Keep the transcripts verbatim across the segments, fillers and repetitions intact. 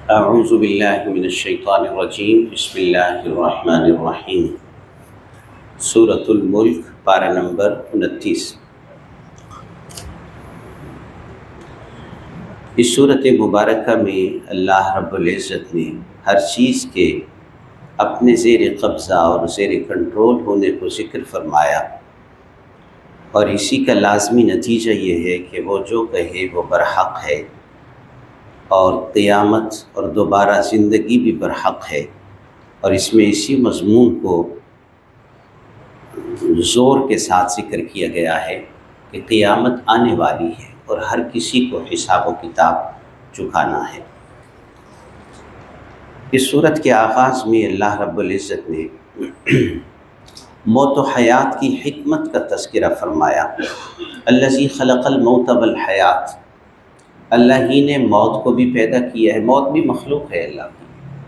اعوذ باللہ من الشیطان الرجیم بسم اللہ الرحمن الرحیم۔ سورۃ الملک، پارہ نمبر انتیس۔ اس صورت مبارکہ میں اللہ رب العزت نے ہر چیز کے اپنے زیر قبضہ اور زیر کنٹرول ہونے کو ذکر فرمایا، اور اسی کا لازمی نتیجہ یہ ہے کہ وہ جو کہے وہ برحق ہے، اور قیامت اور دوبارہ زندگی بھی برحق ہے۔ اور اس میں اسی مضمون کو زور کے ساتھ ذکر کیا گیا ہے کہ قیامت آنے والی ہے اور ہر کسی کو حساب و کتاب چکانا ہے۔ اس صورت کے آغاز میں اللہ رب العزت نے موت و حیات کی حکمت کا تذکرہ فرمایا۔ الذی خلق الموت والحیات، اللہ ہی نے موت کو بھی پیدا کیا ہے۔ موت بھی مخلوق ہے اللہ کی۔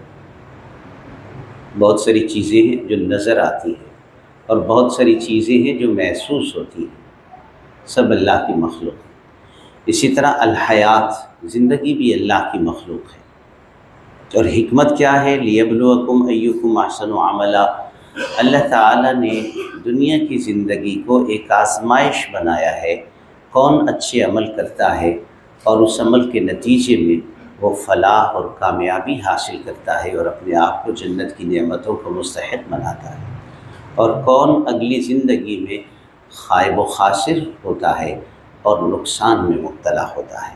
بہت ساری چیزیں ہیں جو نظر آتی ہیں اور بہت ساری چیزیں ہیں جو محسوس ہوتی ہیں، سب اللہ کی مخلوق ہے۔ اسی طرح الحیات، زندگی بھی اللہ کی مخلوق ہے۔ اور حکمت کیا ہے؟ لیبلوکم ایکم احسن عملا، اللہ تعالیٰ نے دنیا کی زندگی کو ایک آزمائش بنایا ہے، کون اچھے عمل کرتا ہے اور اس عمل کے نتیجے میں وہ فلاح اور کامیابی حاصل کرتا ہے اور اپنے آپ کو جنت کی نعمتوں کو مستحق بناتا ہے، اور کون اگلی زندگی میں خائب و خاسر ہوتا ہے اور نقصان میں مبتلا ہوتا ہے۔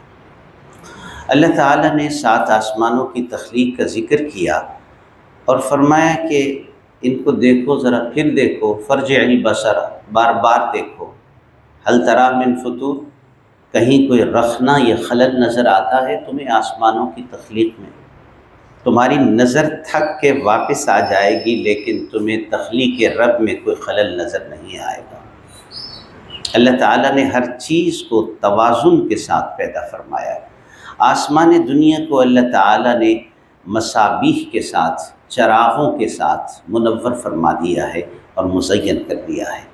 اللہ تعالیٰ نے سات آسمانوں کی تخلیق کا ذکر کیا اور فرمایا کہ ان کو دیکھو، ذرا پھر دیکھو، فرجع البصر، بار بار دیکھو، هل تری من فطور، کہیں کوئی رخنا یا خلل نظر آتا ہے تمہیں آسمانوں کی تخلیق میں؟ تمہاری نظر تھک کے واپس آ جائے گی، لیکن تمہیں تخلیق رب میں کوئی خلل نظر نہیں آئے گا۔ اللہ تعالیٰ نے ہر چیز کو توازن کے ساتھ پیدا فرمایا ہے۔ آسمان دنیا کو اللہ تعالیٰ نے مصابیح کے ساتھ، چراغوں کے ساتھ منور فرما دیا ہے اور مزین کر دیا ہے،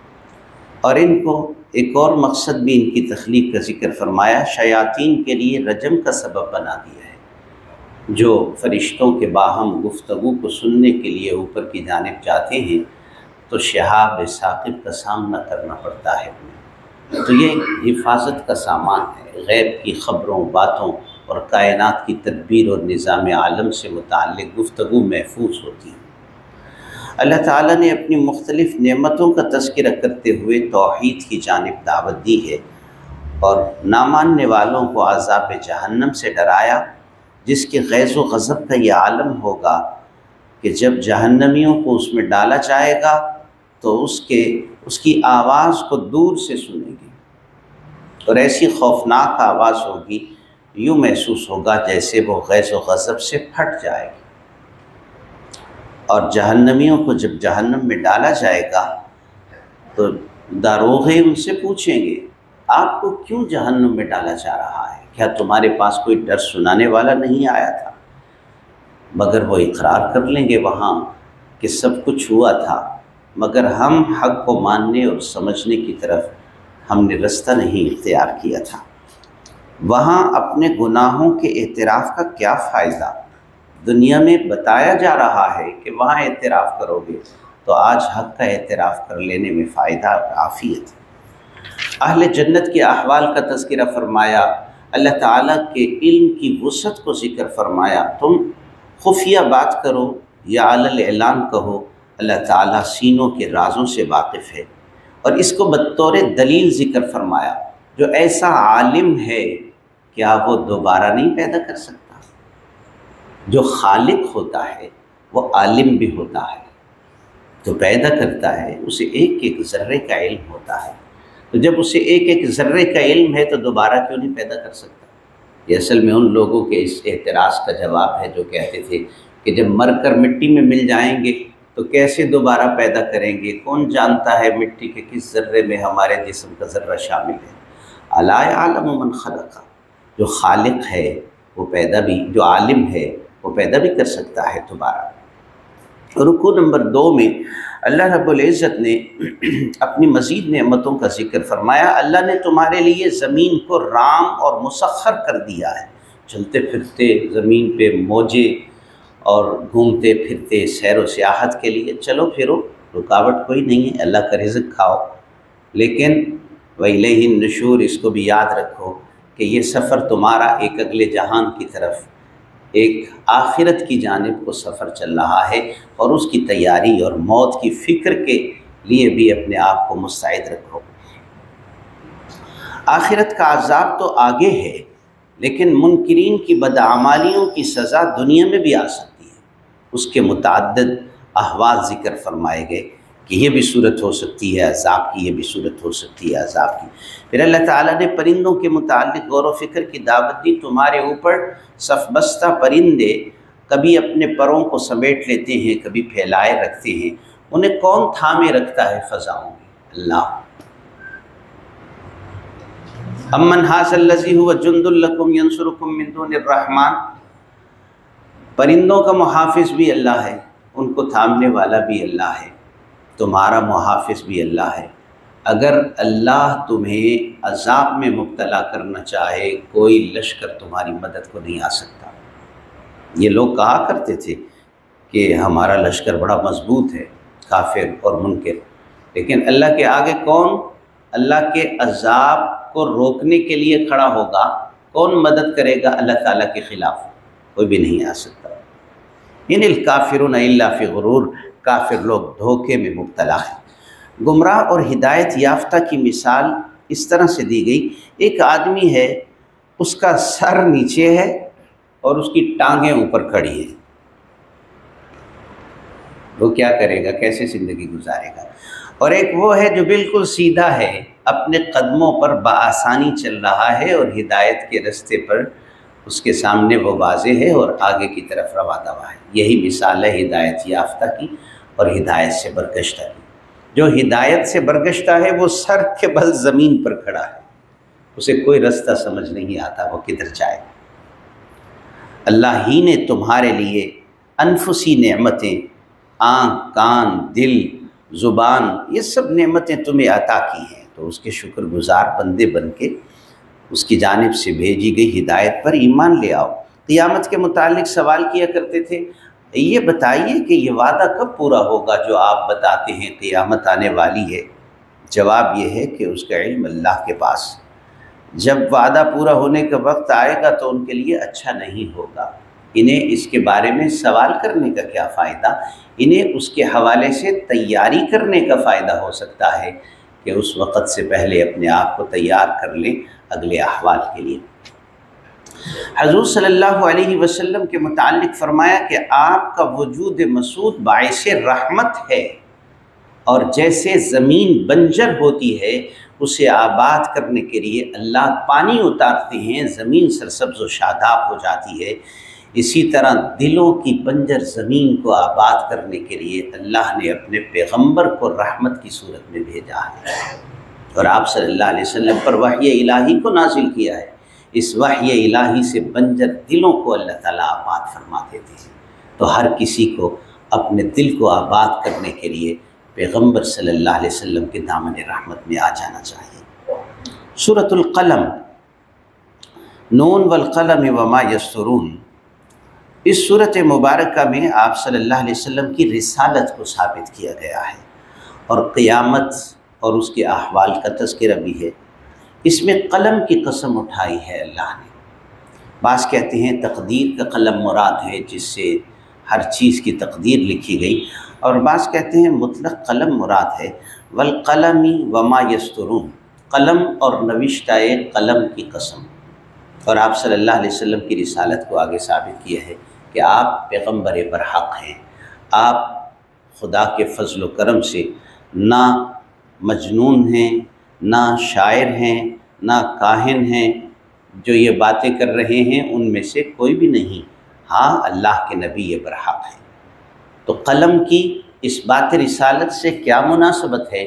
اور ان کو ایک اور مقصد بھی ان کی تخلیق کا ذکر فرمایا، شیاطین کے لیے رجم کا سبب بنا دیا ہے۔ جو فرشتوں کے باہم گفتگو کو سننے کے لیے اوپر کی جانب جاتے ہیں تو شہاب ثاقب کا سامنا کرنا پڑتا ہے انہیں۔ تو یہ ایک حفاظت کا سامان ہے، غیب کی خبروں، باتوں اور کائنات کی تدبیر اور نظام عالم سے متعلق گفتگو محفوظ ہوتی ہے۔ اللہ تعالیٰ نے اپنی مختلف نعمتوں کا تذکرہ کرتے ہوئے توحید کی جانب دعوت دی ہے، اور ناماننے والوں کو عذاب جہنم سے ڈرایا، جس کے غیظ و غضب کا یہ عالم ہوگا کہ جب جہنمیوں کو اس میں ڈالا جائے گا تو اس کے اس کی آواز کو دور سے سنیں گے، اور ایسی خوفناک آواز ہوگی، یوں محسوس ہوگا جیسے وہ غیظ و غضب سے پھٹ جائے گی۔ اور جہنمیوں کو جب جہنم میں ڈالا جائے گا تو داروغے ان سے پوچھیں گے، آپ کو کیوں جہنم میں ڈالا جا رہا ہے؟ کیا تمہارے پاس کوئی ڈر سنانے والا نہیں آیا تھا؟ مگر وہ اقرار کر لیں گے وہاں کہ سب کچھ ہوا تھا، مگر ہم حق کو ماننے اور سمجھنے کی طرف ہم نے رستہ نہیں اختیار کیا تھا۔ وہاں اپنے گناہوں کے اعتراف کا کیا فائدہ؟ دنیا میں بتایا جا رہا ہے کہ وہاں اعتراف کرو گے، تو آج حق کا اعتراف کر لینے میں فائدہ عافیت ہے۔ اہل جنت کے احوال کا تذکرہ فرمایا، اللہ تعالیٰ کے علم کی وسعت کو ذکر فرمایا۔ تم خفیہ بات کرو یا علی اعلان کہو، اللہ تعالیٰ سینوں کے رازوں سے واقف ہے۔ اور اس کو بطور دلیل ذکر فرمایا، جو ایسا عالم ہے کیا وہ دوبارہ نہیں پیدا کر سکتا؟ جو خالق ہوتا ہے وہ عالم بھی ہوتا ہے، جو پیدا کرتا ہے اسے ایک ایک ذرے کا علم ہوتا ہے، تو جب اسے ایک ایک ذرے کا علم ہے تو دوبارہ کیوں نہیں پیدا کر سکتا؟ یہ اصل میں ان لوگوں کے اس اعتراض کا جواب ہے جو کہتے تھے کہ جب مر کر مٹی میں مل جائیں گے تو کیسے دوبارہ پیدا کریں گے؟ کون جانتا ہے مٹی کے کس ذرے میں ہمارے جسم کا ذرہ شامل ہے؟ الا یعلم من خلق، جو خالق ہے وہ پیدا بھی، جو عالم ہے وہ پیدا بھی کر سکتا ہے دوبارہ۔ رکوع نمبر دو میں اللہ رب العزت نے اپنی مزید نعمتوں کا ذکر فرمایا۔ اللہ نے تمہارے لیے زمین کو رام اور مسخر کر دیا ہے، چلتے پھرتے زمین پہ موجے اور گھومتے پھرتے سیر و سیاحت کے لیے چلو پھرو، رکاوٹ کوئی نہیں ہے، اللہ کا رزق کھاؤ، لیکن وَإِلَيْهِ النُّشُورُ اس کو بھی یاد رکھو کہ یہ سفر تمہارا ایک اگلے جہان کی طرف، ایک آخرت کی جانب کو سفر چل رہا ہے، اور اس کی تیاری اور موت کی فکر کے لیے بھی اپنے آپ کو مستعد رکھو۔ آخرت کا عذاب تو آگے ہے، لیکن منکرین کی بدعمالیوں کی سزا دنیا میں بھی آ سکتی ہے۔ اس کے متعدد احوال ذکر فرمائے گئے کہ یہ بھی صورت ہو سکتی ہے عذاب کی، یہ بھی صورت ہو سکتی ہے عذاب کی۔ پھر اللہ تعالیٰ نے پرندوں کے متعلق غور و فکر کی دعوت دی۔ تمہارے اوپر صف بستہ پرندے کبھی اپنے پروں کو سمیٹ لیتے ہیں، کبھی پھیلائے رکھتے ہیں، انہیں کون تھامے رکھتا ہے فضاؤں میں؟ اللہ۔ امن ھذا الذی ھو جند لکم ینصرکم من دون الرحمن، پرندوں کا محافظ بھی اللہ ہے، ان کو تھامنے والا بھی اللہ ہے، تمہارا محافظ بھی اللہ ہے۔ اگر اللہ تمہیں عذاب میں مبتلا کرنا چاہے، کوئی لشکر تمہاری مدد کو نہیں آ سکتا۔ یہ لوگ کہا کرتے تھے کہ ہمارا لشکر بڑا مضبوط ہے، کافر اور منکر، لیکن اللہ کے آگے کون اللہ کے عذاب کو روکنے کے لیے کھڑا ہوگا؟ کون مدد کرے گا اللہ تعالیٰ کے خلاف؟ کوئی بھی نہیں آ سکتا۔ ان الکافرون الا فی غرور، کافر لوگ دھوکے میں مبتلا ہیں۔ گمراہ اور ہدایت یافتہ کی مثال اس طرح سے دی گئی، ایک آدمی ہے، اس کا سر نیچے ہے اور اس کی ٹانگیں اوپر کھڑی ہیں، وہ کیا کرے گا؟ کیسے زندگی گزارے گا؟ اور ایک وہ ہے جو بالکل سیدھا ہے، اپنے قدموں پر بآسانی چل رہا ہے اور ہدایت کے رستے پر اس کے سامنے وہ واضح ہے اور آگے کی طرف رواں دوا ہے۔ یہی مثال ہے ہدایت یافتہ کی اور ہدایت سے برگشتہ کی۔ جو ہدایت سے برگشتہ ہے وہ سر کے بل زمین پر کھڑا ہے، اسے کوئی رستہ سمجھ نہیں آتا وہ کدھر جائے۔ اللہ ہی نے تمہارے لیے انفسی نعمتیں، آنکھ، کان، دل، زبان، یہ سب نعمتیں تمہیں عطا کی ہیں، تو اس کے شکر گزار بندے بن کے اس کی جانب سے بھیجی گئی ہدایت پر ایمان لے آؤ۔ قیامت کے متعلق سوال کیا کرتے تھے، یہ بتائیے کہ یہ وعدہ کب پورا ہوگا جو آپ بتاتے ہیں قیامت آنے والی ہے؟ جواب یہ ہے کہ اس کا علم اللہ کے پاس، جب وعدہ پورا ہونے کا وقت آئے گا تو ان کے لیے اچھا نہیں ہوگا۔ انہیں اس کے بارے میں سوال کرنے کا کیا فائدہ؟ انہیں اس کے حوالے سے تیاری کرنے کا فائدہ ہو سکتا ہے کہ اس وقت سے پہلے اپنے آپ کو تیار کر لیں اگلے احوال کے لیے۔ حضور صلی اللہ علیہ وسلم کے متعلق فرمایا کہ آپ کا وجود مسعود باعث رحمت ہے، اور جیسے زمین بنجر ہوتی ہے اسے آباد کرنے کے لیے اللہ پانی اتارتے ہیں، زمین سرسبز و شاداب ہو جاتی ہے، اسی طرح دلوں کی بنجر زمین کو آباد کرنے کے لیے اللہ نے اپنے پیغمبر کو رحمت کی صورت میں بھیجا ہے، اور آپ صلی اللہ علیہ وسلم پر وحی الہی کو نازل کیا ہے۔ اس وحی الہی سے بنجر دلوں کو اللہ تعالیٰ آباد فرما دیتے ہیں، تو ہر کسی کو اپنے دل کو آباد کرنے کے لیے پیغمبر صلی اللہ علیہ وسلم کے دامن رحمت میں آ جانا چاہیے۔ سورۃ القلم، نون والقلم وما یسطرون، اس سورۃ مبارکہ میں آپ صلی اللہ علیہ وسلم کی رسالت کو ثابت کیا گیا ہے، اور قیامت اور اس کے احوال کا تذکرہ بھی ہے۔ اس میں قلم کی قسم اٹھائی ہے اللہ نے۔ بعض کہتے ہیں تقدیر کا قلم مراد ہے، جس سے ہر چیز کی تقدیر لکھی گئی، اور بعض کہتے ہیں مطلق قلم مراد ہے۔ والقلم وما یسطرون، قلم اور نوشتہ قلم کی قسم۔ اور آپ صلی اللہ علیہ وسلم کی رسالت کو آگے ثابت کیا ہے کہ آپ پیغمبر برحق ہیں، آپ خدا کے فضل و کرم سے نہ مجنون ہیں، نہ شاعر ہیں، نہ کاہن ہیں، جو یہ باتیں کر رہے ہیں ان میں سے کوئی بھی نہیں، ہاں اللہ کے نبی یہ برحق ہیں۔ تو قلم کی اس بات رسالت سے کیا مناسبت ہے؟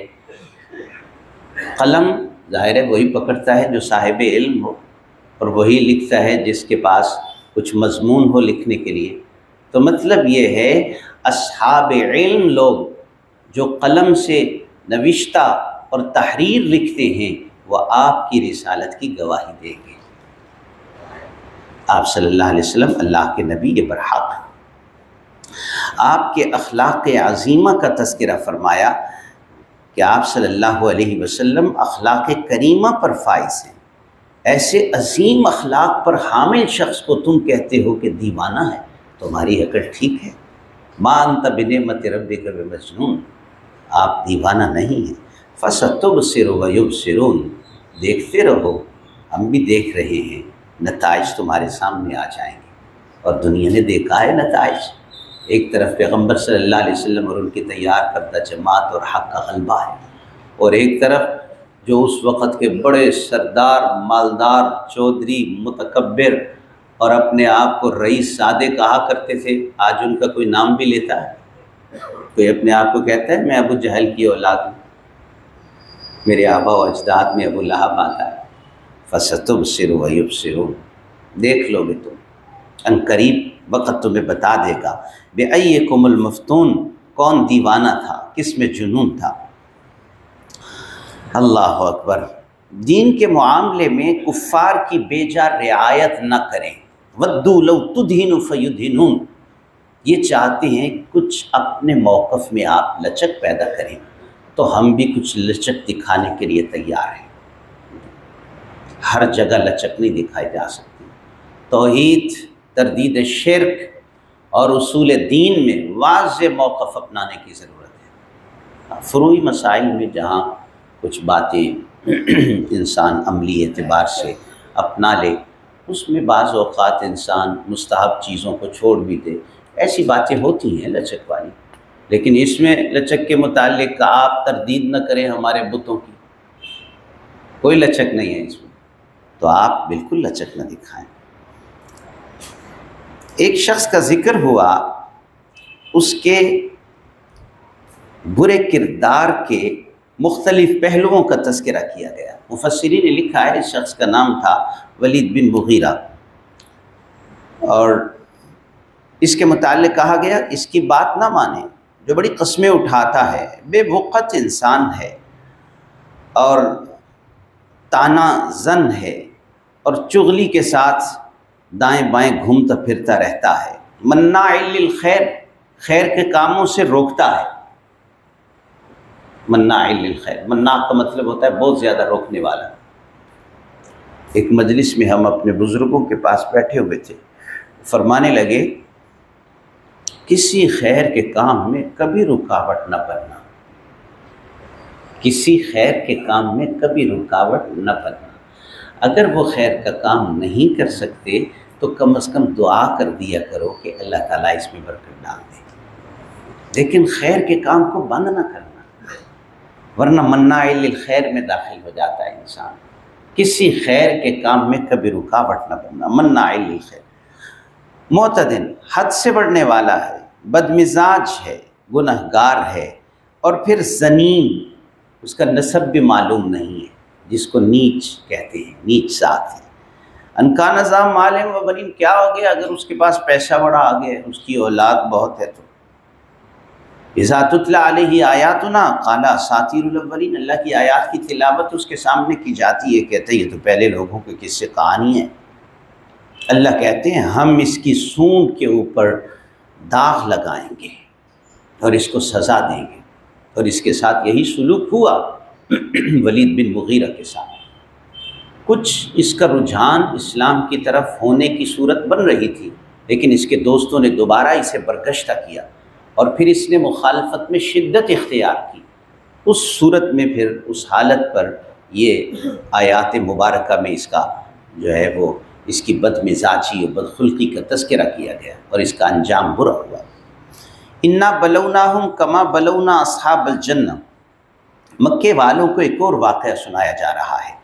قلم ظاہر ہے وہی پکڑتا ہے جو صاحب علم ہو، اور وہی لکھتا ہے جس کے پاس کچھ مضمون ہو لکھنے کے لیے۔ تو مطلب یہ ہے اصحاب علم لوگ جو قلم سے نوشتہ اور تحریر لکھتے ہیں وہ آپ کی رسالت کی گواہی دیں گے۔ آپ صلی اللہ علیہ وسلم اللہ کے نبی برحق ہیں۔ آپ کے اخلاق عظیمہ کا تذکرہ فرمایا کہ آپ صلی اللہ علیہ وسلم اخلاق کریمہ پر فائز ہیں۔ ایسے عظیم اخلاق پر حامل شخص کو تم کہتے ہو کہ دیوانہ ہے، تمہاری عقل ٹھیک ہے؟ ما انت بنعمت ربک بمجنون، آپ دیوانہ نہیں ہیں۔ فستبصر ویبصرون، دیکھتے رہو، ہم بھی دیکھ رہے ہیں، نتائج تمہارے سامنے آ جائیں گے۔ اور دنیا نے دیکھا ہے نتائج، ایک طرف پیغمبر صلی اللہ علیہ وسلم اور ان کی تیار کردہ جماعت اور حق کا غلبہ ہے، اور ایک طرف جو اس وقت کے بڑے سردار، مالدار، چودھری، متکبر اور اپنے آپ کو رئیس سادے کہا کرتے تھے، آج ان کا کوئی نام بھی لیتا ہے؟ کوئی اپنے آپ کو کہتا ہے میں ابو جہل کی اولاد ہوں، میرے آبا و اجداد میں ابو لہب آتا ہے؟ فستبصر ویبصرون، دیکھ لو گے تم، ان قریب وقت تمہیں بتا دے گا بِأَيِّكُمُ الْمَفْتُونُ، کون دیوانہ تھا، کس میں جنون تھا۔ اللہ اکبر۔ دین کے معاملے میں کفار کی بے جا رعایت نہ کریں۔ وَدُّوا لَوْ تُدْهِنُ فَيُدْهِنُونَ، یہ چاہتے ہیں کچھ اپنے موقف میں آپ لچک پیدا کریں، تو ہم بھی کچھ لچک دکھانے کے لیے تیار ہیں۔ ہر جگہ لچک نہیں دکھائی جا سکتی۔ توحید، تردید شرک اور اصول دین میں واضح موقف اپنانے کی ضرورت ہے۔ فروعی مسائل میں جہاں کچھ باتیں انسان عملی اعتبار سے اپنا لے، اس میں بعض اوقات انسان مستحب چیزوں کو چھوڑ بھی دے، ایسی باتیں ہوتی ہیں لچک والی، لیکن اس میں لچک کے متعلق آپ تردید نہ کریں ہمارے بتوں کی، کوئی لچک نہیں ہے اس میں، تو آپ بالکل لچک نہ دکھائیں۔ ایک شخص کا ذکر ہوا، اس کے برے کردار کے مختلف پہلوؤں کا تذکرہ کیا گیا۔ مفسرین نے لکھا ہے اس شخص کا نام تھا ولید بن مغیرہ، اور اس کے متعلق کہا گیا اس کی بات نہ مانے، جو بڑی قسمیں اٹھاتا ہے، بے وقت انسان ہے اور تانا زن ہے، اور چغلی کے ساتھ دائیں بائیں گھومتا پھرتا رہتا ہے، مناع للخیر، خیر کے کاموں سے روکتا ہے۔ مناع للخیر، مناع کا مطلب ہوتا ہے بہت زیادہ روکنے والا۔ ایک مجلس میں ہم اپنے بزرگوں کے پاس بیٹھے ہوئے تھے، فرمانے لگے کسی خیر کے کام میں کبھی رکاوٹ نہ بننا، کسی خیر کے کام میں کبھی رکاوٹ نہ بننا۔ اگر وہ خیر کا کام نہیں کر سکتے تو کم از کم دعا کر دیا کرو کہ اللہ تعالیٰ اس میں برکت ڈال دے، لیکن خیر کے کام کو بند نہ کرنا، ورنہ مناع للخیر میں داخل ہو جاتا ہے انسان۔ کسی خیر کے کام میں کبھی رکاوٹ نہ بننا، مناع للخیر۔ معتدن، حد سے بڑھنے والا ہے، بدمزاج ہے، گنہگار ہے، اور پھر زنیم، اس کا نسب بھی معلوم نہیں ہے، جس کو نیچ کہتے ہیں، نیچ ذات ہے۔ ان کا نظام معلوم و بنین، کیا ہو گیا اگر اس کے پاس پیسہ بڑا آ گیا، اس کی اولاد بہت ہے تو اذا تتلی علیہ آیاتنا قال اساطیر الاولین، اللہ کی آیات کی تلاوت اس کے سامنے کی جاتی ہے، کہتے ہیں یہ تو پہلے لوگوں کے قصے کہانی ہے۔ اللہ کہتے ہیں ہم اس کی سونڈ کے اوپر داغ لگائیں گے اور اس کو سزا دیں گے، اور اس کے ساتھ یہی سلوک ہوا ولید بن مغیرہ کے ساتھ۔ کچھ اس کا رجحان اسلام کی طرف ہونے کی صورت بن رہی تھی، لیکن اس کے دوستوں نے دوبارہ اسے برگشتہ کیا، اور پھر اس نے مخالفت میں شدت اختیار کی۔ اس صورت میں پھر اس حالت پر یہ آیات مبارکہ میں اس کا جو ہے وہ اس کی بد مزاجی اور بدخلقی کا تذکرہ کیا گیا، اور اس کا انجام برا ہوا۔ انا بلوناہم کما بلونا اصحاب الجنہ، مکے والوں کو ایک اور واقعہ سنایا جا رہا ہے۔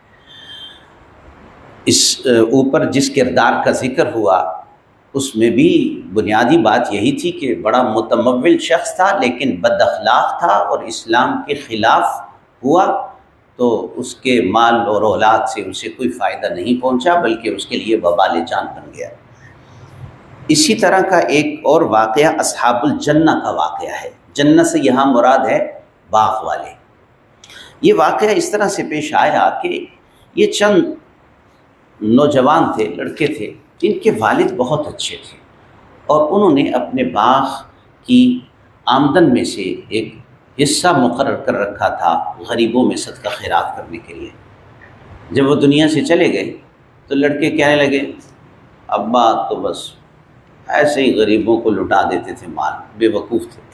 اس اوپر جس کردار کا ذکر ہوا اس میں بھی بنیادی بات یہی تھی کہ بڑا متمول شخص تھا لیکن بد اخلاق تھا، اور اسلام کے خلاف ہوا تو اس کے مال اور اولاد سے اسے کوئی فائدہ نہیں پہنچا، بلکہ اس کے لیے وبال جان بن گیا۔ اسی طرح کا ایک اور واقعہ اصحاب الجنہ کا واقعہ ہے۔ جنہ سے یہاں مراد ہے باغ والے۔ یہ واقعہ اس طرح سے پیش آیا کہ یہ چند نوجوان تھے، لڑکے تھے، ان کے والد بہت اچھے تھے اور انہوں نے اپنے باغ کی آمدن میں سے ایک حصہ مقرر کر رکھا تھا غریبوں میں صدقہ خیرات کرنے کے لیے۔ جب وہ دنیا سے چلے گئے تو لڑکے کہنے لگے ابا تو بس ایسے ہی غریبوں کو لٹا دیتے تھے مال، بے وقوف تھے،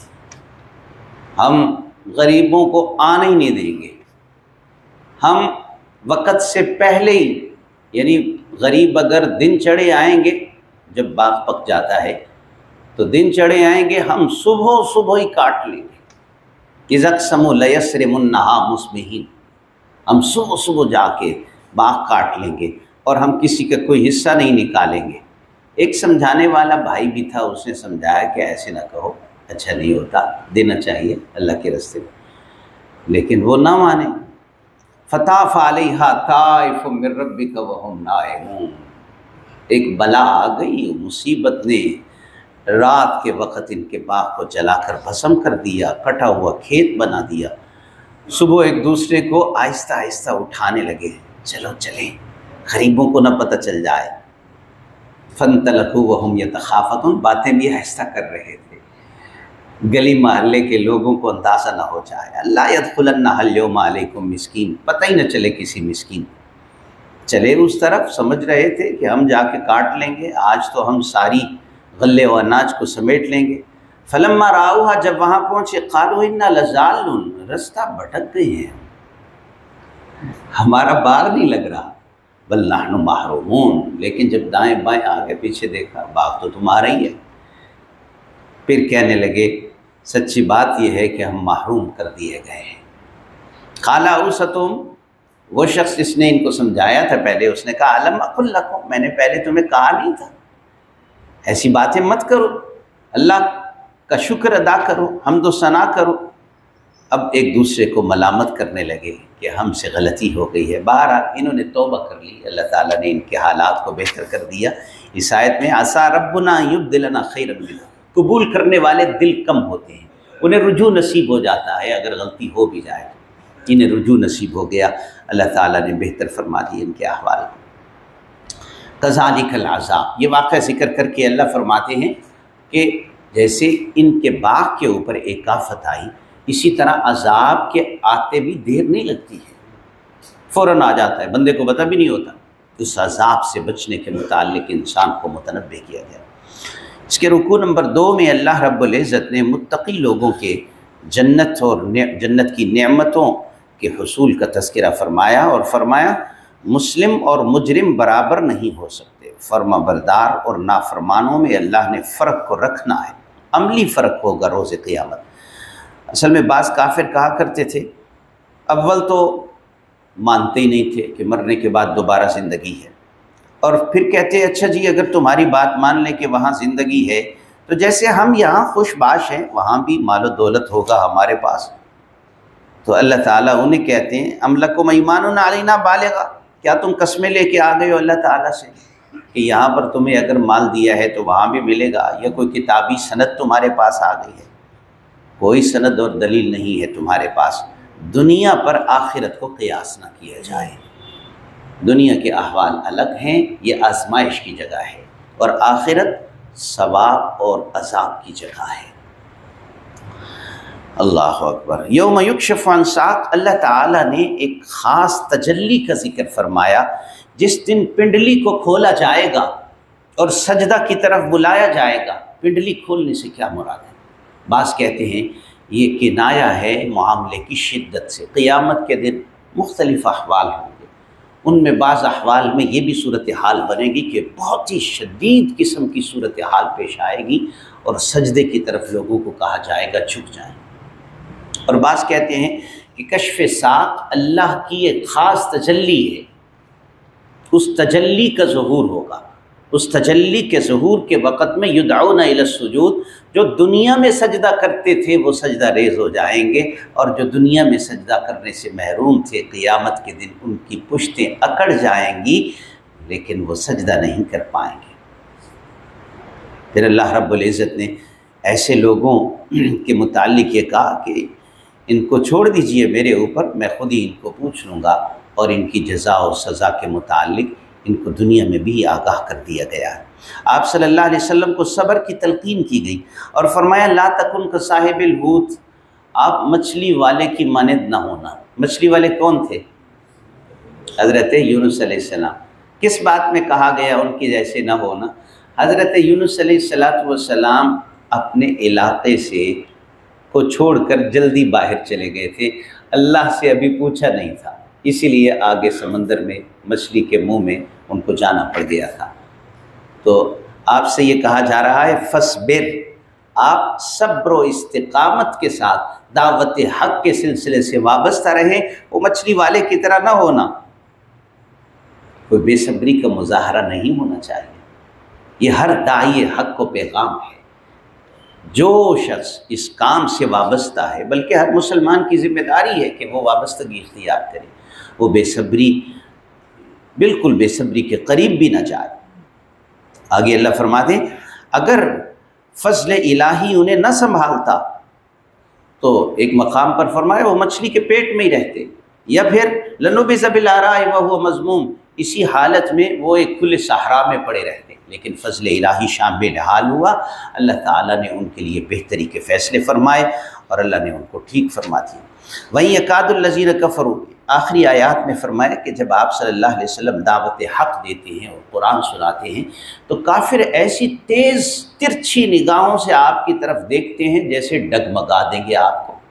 ہم غریبوں کو آنے ہی نہیں دیں گے، ہم وقت سے پہلے ہی، یعنی غریب اگر دن چڑھے آئیں گے، جب باغ پک جاتا ہے تو دن چڑھے آئیں گے، ہم صبح صبح ہی کاٹ لیں گے، اذا اقسموا لیصرمنھا مصبحین، ہم صبح صبح جا کے باغ کاٹ لیں گے اور ہم کسی کا کوئی حصہ نہیں نکالیں گے۔ ایک سمجھانے والا بھائی بھی تھا، اس نے سمجھایا کہ ایسے نہ کہو، اچھا نہیں ہوتا، دینا چاہیے اللہ کے راستے میں، لیکن وہ نہ مانے۔ فطاف علیہا طائف من ربک وہم نائمون، ایک بلا آ گئی، مصیبت نے رات کے وقت ان کے باغ کو جلا کر بھسم کر دیا، کٹا ہوا کھیت بنا دیا۔ صبح ایک دوسرے کو آہستہ آہستہ اٹھانے لگے، چلو چلیں، غریبوں کو نہ پتہ چل جائے۔ فانطلقوا وہم یتخافتون، باتیں بھی آہستہ کر رہے تھے، گلی محلے کے لوگوں کو اندازہ نہ ہو جائے، اللہ یدخلنھا اليوم علیکم مسکین، پتہ ہی نہ چلے کسی مسکین۔ چلے اس طرف، سمجھ رہے تھے کہ ہم جا کے کاٹ لیں گے، آج تو ہم ساری غلے و اناج کو سمیٹ لیں گے۔ فلما رأوها، جب وہاں پہنچے، قالوا انا لضالون، رستہ بھٹک گئے ہیں، ہمارا باغ نہیں لگ رہا، بل نحن محرومون، لیکن جب دائیں بائیں آگے پیچھے دیکھا، باغ تو تمہارا ہی ہے۔ پھر کہنے لگے سچی بات یہ ہے کہ ہم محروم کر دیے گئے ہیں۔ قال اوستم، وہ شخص جس نے ان کو سمجھایا تھا پہلے، اس نے کہا الم اقل لکم، میں نے پہلے تمہیں کہا نہیں تھا ایسی باتیں مت کرو، اللہ کا شکر ادا کرو، حمد و ثنا کرو۔ اب ایک دوسرے کو ملامت کرنے لگے کہ ہم سے غلطی ہو گئی ہے۔ بہرحال انہوں نے توبہ کر لی، اللہ تعالیٰ نے ان کے حالات کو بہتر کر دیا۔ اس آیت میں عسیٰ ربنا یبدلنا خیرا منہ، قبول کرنے والے دل کم ہوتے ہیں، انہیں رجوع نصیب ہو جاتا ہے، اگر غلطی ہو بھی جائے تو انہیں رجوع نصیب ہو گیا، اللہ تعالیٰ نے بہتر فرما دی ان کے احوال کو۔ کذالک العذاب، یہ واقعہ ذکر کر کے اللہ فرماتے ہیں کہ جیسے ان کے باغ کے اوپر ایک آفت آئی، اسی طرح عذاب کے آتے بھی دیر نہیں لگتی ہے، فوراً آ جاتا ہے، بندے کو پتہ بھی نہیں ہوتا۔ اس عذاب سے بچنے کے متعلق انسان کو متنبہ کیا گیا۔ اس کے رکوع نمبر دو میں اللہ رب العزت نے متقی لوگوں کے جنت اور جنت کی نعمتوں کے حصول کا تذکرہ فرمایا، اور فرمایا مسلم اور مجرم برابر نہیں ہو سکتے، فرما بردار اور نافرمانوں میں اللہ نے فرق کو رکھنا ہے، عملی فرق ہوگا روز قیامت۔ اصل میں بعض کافر کہا کرتے تھے، اول تو مانتے ہی نہیں تھے کہ مرنے کے بعد دوبارہ زندگی ہے، اور پھر کہتے اچھا جی اگر تمہاری بات مان لیں کہ وہاں زندگی ہے تو جیسے ہم یہاں خوش باش ہیں وہاں بھی مال و دولت ہوگا ہمارے پاس۔ تو اللہ تعالیٰ انہیں کہتے ہیں ام لکم ایمان علینا بالغا، کیا تم قسمیں لے کے آ گئے ہو اللہ تعالیٰ سے کہ یہاں پر تمہیں اگر مال دیا ہے تو وہاں بھی ملے گا، یا کوئی کتابی سند تمہارے پاس آ گئی ہے؟ کوئی سند اور دلیل نہیں ہے تمہارے پاس۔ دنیا پر آخرت کو قیاس نہ کیا جائے، دنیا کے احوال الگ ہیں، یہ آزمائش کی جگہ ہے، اور آخرت ثواب اور عذاب کی جگہ ہے۔ اللہ اکبر۔ یوم یکشف عن ساق، اللہ تعالیٰ نے ایک خاص تجلی کا ذکر فرمایا، جس دن پنڈلی کو کھولا جائے گا اور سجدہ کی طرف بلایا جائے گا۔ پنڈلی کھولنے سے کیا مراد ہے؟ بعض کہتے ہیں یہ کنایا ہے معاملے کی شدت سے، قیامت کے دن مختلف احوال ہوں گے، ان میں بعض احوال میں یہ بھی صورتحال بنے گی کہ بہت ہی شدید قسم کی صورتحال پیش آئے گی اور سجدے کی طرف لوگوں کو کہا جائے گا جھک جائیں۔ اور بعض کہتے ہیں کہ کشف ساق اللہ کی ایک خاص تجلی ہے، اس تجلی کا ظہور ہوگا، اس تجلی کے ظہور کے وقت میں یدعون الی السجود، جو دنیا میں سجدہ کرتے تھے وہ سجدہ ریز ہو جائیں گے، اور جو دنیا میں سجدہ کرنے سے محروم تھے قیامت کے دن ان کی پشتیں اکڑ جائیں گی لیکن وہ سجدہ نہیں کر پائیں گے۔ پھر اللہ رب العزت نے ایسے لوگوں کے متعلق یہ کہا کہ ان کو چھوڑ دیجئے میرے اوپر، میں خود ہی ان کو پوچھ لوں گا، اور ان کی جزا و سزا کے متعلق ان کو دنیا میں بھی آگاہ کر دیا گیا ہے۔ آپ صلی اللہ علیہ وسلم کو صبر کی تلقین کی گئی اور فرمایا لا تکن کصاحب الحوت، آپ مچھلی والے کی مانند نہ ہونا۔ مچھلی والے کون تھے؟ حضرت یونس علیہ السلام۔ کس بات میں کہا گیا ان کے جیسے نہ ہونا؟ حضرت یونس علیہ السلام اپنے علاقے سے کو چھوڑ کر جلدی باہر چلے گئے تھے، اللہ سے ابھی پوچھا نہیں تھا، اسی لیے آگے سمندر میں مچھلی کے منہ میں ان کو جانا پڑ گیا تھا۔ تو آپ سے یہ کہا جا رہا ہے فصبر، آپ صبر و استقامت کے ساتھ دعوت حق کے سلسلے سے وابستہ رہیں، وہ مچھلی والے کی طرح نہ ہونا۔ کوئی بے صبری کا مظاہرہ نہیں ہونا چاہیے، یہ ہر داعی حق کو پیغام ہے۔ جو شخص اس کام سے وابستہ ہے، بلکہ ہر مسلمان کی ذمہ داری ہے کہ وہ وابستگی اختیار کرے، وہ بے صبری بالکل بے صبری کے قریب بھی نہ جائے۔ آگے اللہ فرماتے ہیں اگر فضل الہی انہیں نہ سنبھالتا تو ایک مقام پر فرمایا وہ مچھلی کے پیٹ میں ہی رہتے، یا پھر لنبذ بالعراء وهو مذموم، اسی حالت میں وہ ایک کھلے صحرا میں پڑے رہتے، لیکن فضل الہی شامل حال ہوا، اللہ تعالیٰ نے ان کے لیے بہتری کے فیصلے فرمائے اور اللہ نے ان کو ٹھیک فرما دیا۔ وہیں یکاد الذین کفروا، آخری آیات میں فرمایا کہ جب آپ صلی اللہ علیہ وسلم دعوت حق دیتے ہیں اور قرآن سناتے ہیں تو کافر ایسی تیز ترچھی نگاہوں سے آپ کی طرف دیکھتے ہیں جیسے ڈگمگا دیں گے آپ کو۔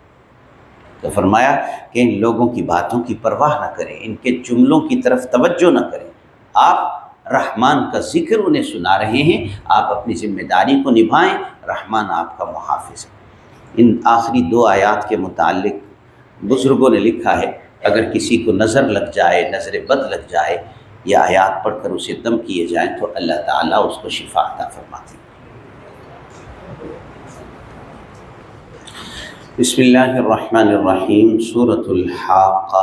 تو فرمایا کہ ان لوگوں کی باتوں کی پرواہ نہ کریں، ان کے جملوں کی طرف توجہ نہ کریں، آپ رحمان کا ذکر انہیں سنا رہے ہیں، آپ اپنی ذمہ داری کو نبھائیں، رحمان آپ کا محافظ ہے۔ ان آخری دو آیات کے متعلق بزرگوں نے لکھا ہے اگر کسی کو نظر لگ جائے، نظر بد لگ جائے، یہ آیات پڑھ کر اسے دم کیے جائیں تو اللہ تعالیٰ اس کو شفا عطا فرماتے ہیں۔ بسم اللہ الرحمن الرحیم۔ سورۃ الحاقہ،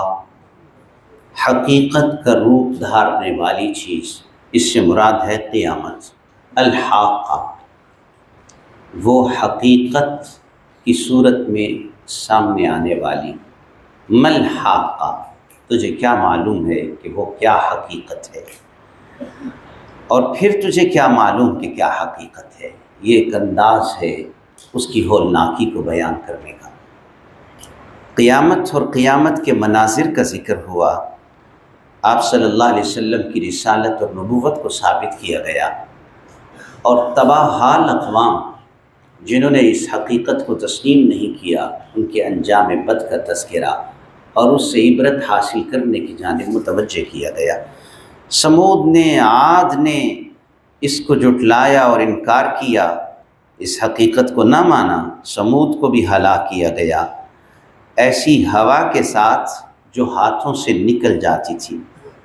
حقیقت کا روپ دھارنے والی چیز، اس سے مراد ہے قیامت۔ الحاقہ، وہ حقیقت کی صورت میں سامنے آنے والی۔ مل حاقہ، تجھے کیا معلوم ہے کہ وہ کیا حقیقت ہے، اور پھر تجھے کیا معلوم کہ کیا حقیقت ہے۔ یہ ایک انداز ہے اس کی ہولناکی کو بیان کرنے کا۔ قیامت اور قیامت کے مناظر کا ذکر ہوا، آپ صلی اللہ علیہ وسلم کی رسالت اور نبوت کو ثابت کیا گیا، اور تباہ حال اقوام جنہوں نے اس حقیقت کو تسلیم نہیں کیا ان کے انجام بد کا تذکرہ اور اس سے عبرت حاصل کرنے کی جانب متوجہ کیا گیا۔ سمود نے، عاد نے اس کو جھٹلایا اور انکار کیا، اس حقیقت کو نہ مانا، سمود کو بھی ہلاک کیا گیا ایسی ہوا کے ساتھ جو ہاتھوں سے نکل جاتی تھی،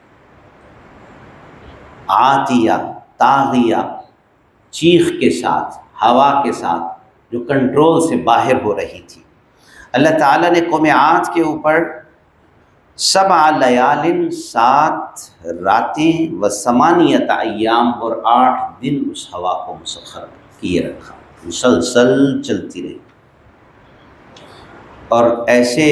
عاتیہ طاغیہ، چیخ کے ساتھ، ہوا کے ساتھ جو کنٹرول سے باہر ہو رہی تھی۔ اللہ تعالیٰ نے قوم عاد کے اوپر سبع لیال، سات راتیں و ثمانیت ایام، اور آٹھ دن اس ہوا کو مسخر کیے رکھا، مسلسل چلتی رہی، اور ایسے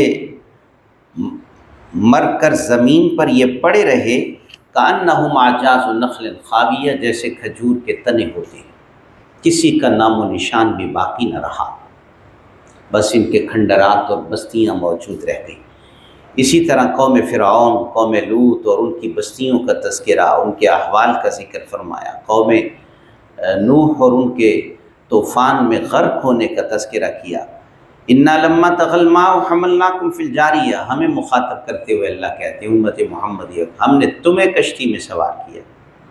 مر کر زمین پر یہ پڑے رہے کأنہم اعجاز نخل خاویہ، جیسے کھجور کے تنے ہوتے ہیں، کسی کا نام و نشان بھی باقی نہ رہا، بس ان کے کھنڈرات اور بستیاں موجود رہ گئیں۔ اسی طرح قوم فرعون، قوم لوط اور ان کی بستیوں کا تذکرہ، ان کے احوال کا ذکر فرمایا، قوم نوح اور ان کے طوفان میں غرق ہونے کا تذکرہ کیا۔ انا لما طغى الماء حملناكم في الجاریہ، ہمیں مخاطب کرتے ہوئے اللہ کہتے ہیں امت محمدیہ، ہم نے تمہیں کشتی میں سوار کیا۔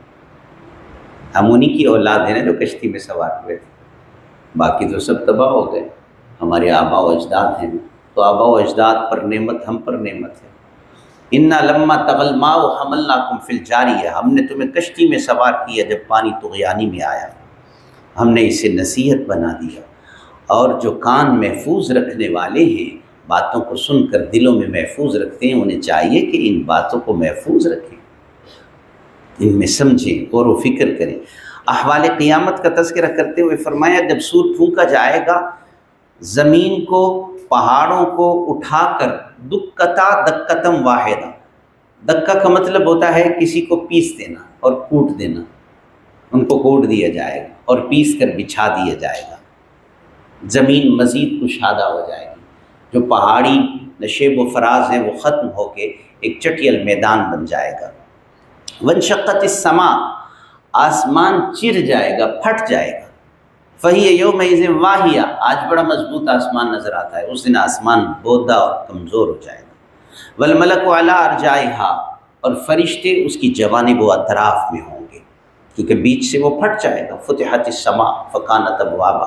ہم انہی کی اولاد ہیں جو کشتی میں سوار ہوئے تھے، باقی تو سب تباہ ہو گئے، ہمارے آباء و اجداد ہیں، تو آباء و اجداد پر نعمت ہم پر نعمت ہے۔ انا لما طغى الماء حملناكم في الجاریہ، ہم نے تمہیں کشتی میں سوار کیا جب پانی طغیانی میں آیا، ہم نے اسے نصیحت بنا دیا، اور جو کان محفوظ رکھنے والے ہیں، باتوں کو سن کر دلوں میں محفوظ رکھتے ہیں، انہیں چاہیے کہ ان باتوں کو محفوظ رکھیں، ان میں سمجھیں، غور و فکر کریں۔ احوال قیامت کا تذکرہ کرتے ہوئے فرمایا جب سور پھونکا جائے گا، زمین کو، پہاڑوں کو اٹھا کر دکتا دکتم واحدہ، دکا کا مطلب ہوتا ہے کسی کو پیس دینا اور کوٹ دینا، ان کو کوٹ دیا جائے گا اور پیس کر بچھا دیا جائے گا، زمین مزید کشادہ ہو جائے گی، جو پہاڑی نشیب و فراز ہیں وہ ختم ہو کے ایک چٹیل میدان بن جائے گا۔ وانشقت السماء، آسمان چر جائے گا، پھٹ جائے گا۔ فہی یومئذ واہیہ، آج بڑا مضبوط آسمان نظر آتا ہے، اس دن آسمان بودا اور کمزور ہو جائے گا۔ والملک علی ارجائہا، اور فرشتے اس کی جوانب و اطراف میں ہوں گے، کیونکہ بیچ سے وہ پھٹ جائے گا۔ فتحت السماء فکانت ابوابا،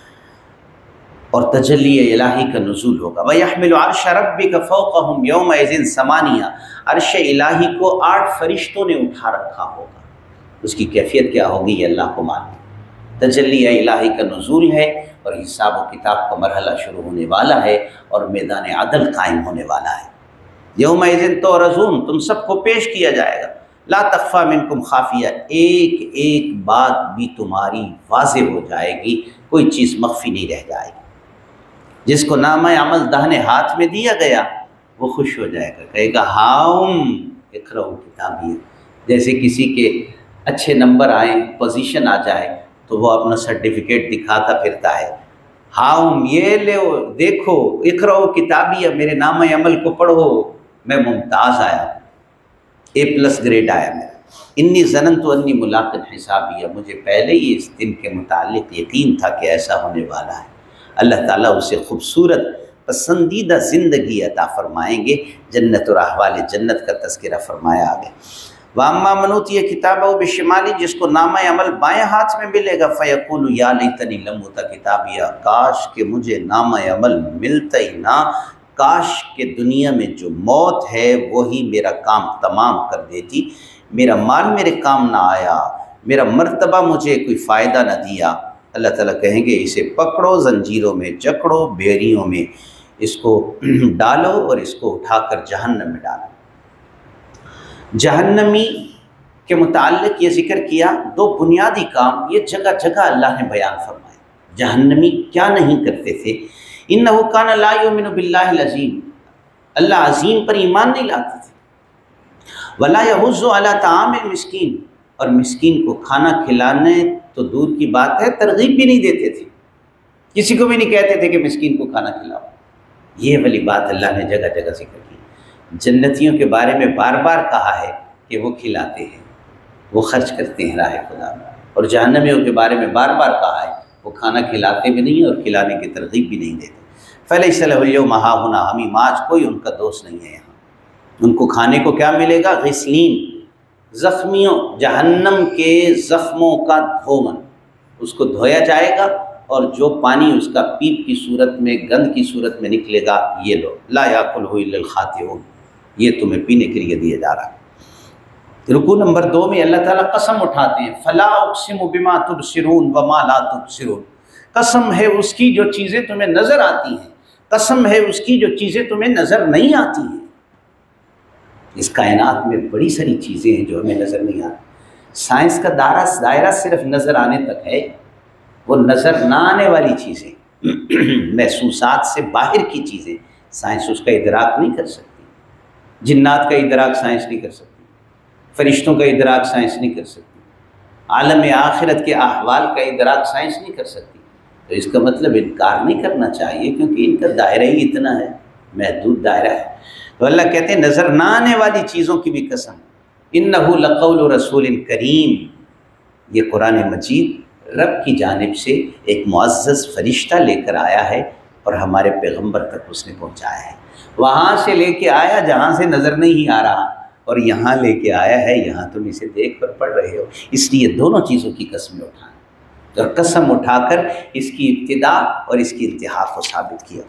اور تجلی الہی کا نزول ہوگا۔ وَيَحْمِلُ عَرْشَ رَبِّكَ فَوْقَهُمْ يَوْمَئِذٍ ثَمَانِيَةٌ، عرش الہی کو آٹھ فرشتوں نے اٹھا رکھا ہوگا۔ اس کی کیفیت کیا ہوگی یہ اللہ کو معلوم۔ تجلی الہی کا نزول ہے اور حساب و کتاب کا مرحلہ شروع ہونے والا ہے اور میدان عدل قائم ہونے والا ہے۔ یومئذ تعرضون، تم سب کو پیش کیا جائے گا۔ لا تخفی منکم خافیہ، ایک ایک بات بھی تمہاری واضح ہو جائے گی، کوئی چیز مخفی نہیں رہ جائے گی۔ جس کو نامہ عمل داہنے ہاتھ میں دیا گیا وہ خوش ہو جائے گا، کہے گا ہاؤم اقرؤ کتابیہ۔ جیسے کسی کے اچھے نمبر آئیں، پوزیشن آ جائے تو وہ اپنا سرٹیفکیٹ دکھاتا پھرتا ہے، ہاؤم یہ لو دیکھو، اقرؤ کتابیہ، میرے نامہ عمل کو پڑھو، میں ممتاز آیا ہوں، اے پلس گریڈ آیا میرا۔ انی ظننت انی ملاق حسابیہ، مجھے پہلے ہی اس دن کے متعلق یقین تھا کہ ایسا ہونے والا ہے۔ اللہ تعالیٰ اسے خوبصورت پسندیدہ زندگی عطا فرمائیں گے۔ جنت اور احوال جنت کا تذکرہ فرمایا آگے۔ وَأَمَّا مَنْ أُوتِیَ کِتَابَهُ بِشِمَالِهِ، جس کو نامہ عمل بائیں ہاتھ میں ملے گا، فَيَقُولُ يَا لَيْتَنِی لَمْ أُوتَ کِتَابِیَہ، کاش کہ مجھے نامہ عمل ملتا ہی نہ، کاش کہ دنیا میں جو موت ہے وہی میرا کام تمام کر دیتی، میرا مال میرے کام نہ آیا، میرا مرتبہ مجھے کوئی فائدہ نہ دیا۔ اللہ تعالیٰ کہیں گے اسے پکڑو، زنجیروں میں جکڑو، بیریوں میں اس کو ڈالو اور اس کو اٹھا کر جہنم میں ڈالو۔ جہنمی کے متعلق یہ ذکر کیا، دو بنیادی کام یہ جگہ جگہ اللہ نے بیان فرمائے۔ جہنمی کیا نہیں کرتے تھے؟ انہ کان لا یؤمن باللہ العظیم، اللہ عظیم پر ایمان نہیں لاتے تھے۔ ولا یحض علی طعام المسکین، اور مسکین کو کھانا کھلانے تو دور کی بات ہے، ترغیب بھی نہیں دیتے تھے، کسی کو بھی نہیں کہتے تھے کہ مسکین کو کھانا کھلاؤ۔ یہ والی بات اللہ نے جگہ جگہ ذکر کی۔ جنتیوں کے بارے میں بار بار کہا ہے کہ وہ کھلاتے ہیں، وہ خرچ کرتے ہیں راہ خدا میں، اور جہنمیوں کے بارے میں بار بار کہا ہے وہ کھانا کھلاتے بھی نہیں اور کھلانے کی ترغیب بھی نہیں دیتے۔ فلیس لہ اليوم ہاہنا حمیم، آج کوئی ان کا دوست نہیں ہے یہاں۔ ان کو کھانے کو کیا ملے گا؟ غسلین، زخمیوں، جہنم کے زخموں کا دھومن، اس کو دھویا جائے گا اور جو پانی اس کا پیپ کی صورت میں، گند کی صورت میں نکلے گا، یہ لو، لا یاکلہ الا الخاطئون، یہ تمہیں پینے کے لیے دیا جا رہا ہے۔ رکوع نمبر دو میں اللہ تعالیٰ قسم اٹھاتے ہیں، فلا اقسم بما تبصرون وما لا تبصرون، قسم ہے اس کی جو چیزیں تمہیں نظر آتی ہیں، قسم ہے اس کی جو چیزیں تمہیں نظر نہیں آتی ہیں۔ اس کائنات میں بڑی ساری چیزیں ہیں جو ہمیں نظر نہیں آتی۔ سائنس کا دائرہ دائرہ صرف نظر آنے تک ہے، وہ نظر نہ آنے والی چیزیں، محسوسات سے باہر کی چیزیں، سائنس اس کا ادراک نہیں کر سکتی۔ جنات کا ادراک سائنس نہیں کر سکتی، فرشتوں کا ادراک سائنس نہیں کر سکتی، عالم آخرت کے احوال کا ادراک سائنس نہیں کر سکتی۔ تو اس کا مطلب انکار نہیں کرنا چاہیے، کیونکہ ان کا دائرہ ہی اتنا ہے، محدود دائرہ ہے۔ تو اللہ کہتے ہیں نظر نہ آنے والی چیزوں کی بھی قسم، انہ لقول رسول کریم، یہ قرآن مجید رب کی جانب سے ایک معزز فرشتہ لے کر آیا ہے اور ہمارے پیغمبر تک اس نے پہنچایا ہے۔ وہاں سے لے کے آیا جہاں سے نظر نہیں آ رہا، اور یہاں لے کے آیا ہے یہاں تم اسے دیکھ کر پڑھ رہے ہو، اس لیے دونوں چیزوں کی قسمیں اٹھائیں، اور قسم اٹھا کر اس کی ابتدا اور اس کی انتہا کو ثابت کیا۔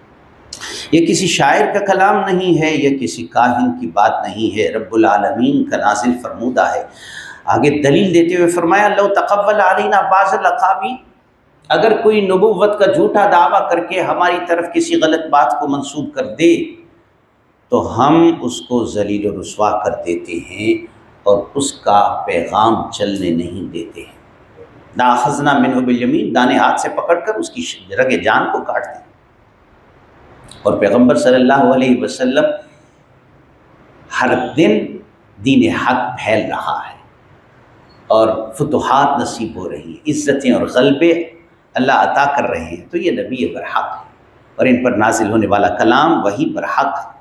یہ کسی شاعر کا کلام نہیں ہے، یہ کسی کاہن کی بات نہیں ہے، رب العالمین کا نازل فرمودہ ہے۔ آگے دلیل دیتے ہوئے فرمایا لو تقبل علینا بعض الاقاویل، اگر کوئی نبوت کا جھوٹا دعویٰ کر کے ہماری طرف کسی غلط بات کو منسوب کر دے تو ہم اس کو ذلیل و رسوا کر دیتے ہیں اور اس کا پیغام چلنے نہیں دیتے ہیں۔ ناخذنا منہ بالیمین، دانے ہاتھ سے پکڑ کر اس کی رگ جان کو کاٹ دیں۔ اور پیغمبر صلی اللہ علیہ وسلم ہر دن دین حق پھیل رہا ہے اور فتوحات نصیب ہو رہی ہیں، عزتیں اور غلبے اللہ عطا کر رہے ہیں، تو یہ نبی برحق ہے اور ان پر نازل ہونے والا کلام وہی برحق ہے۔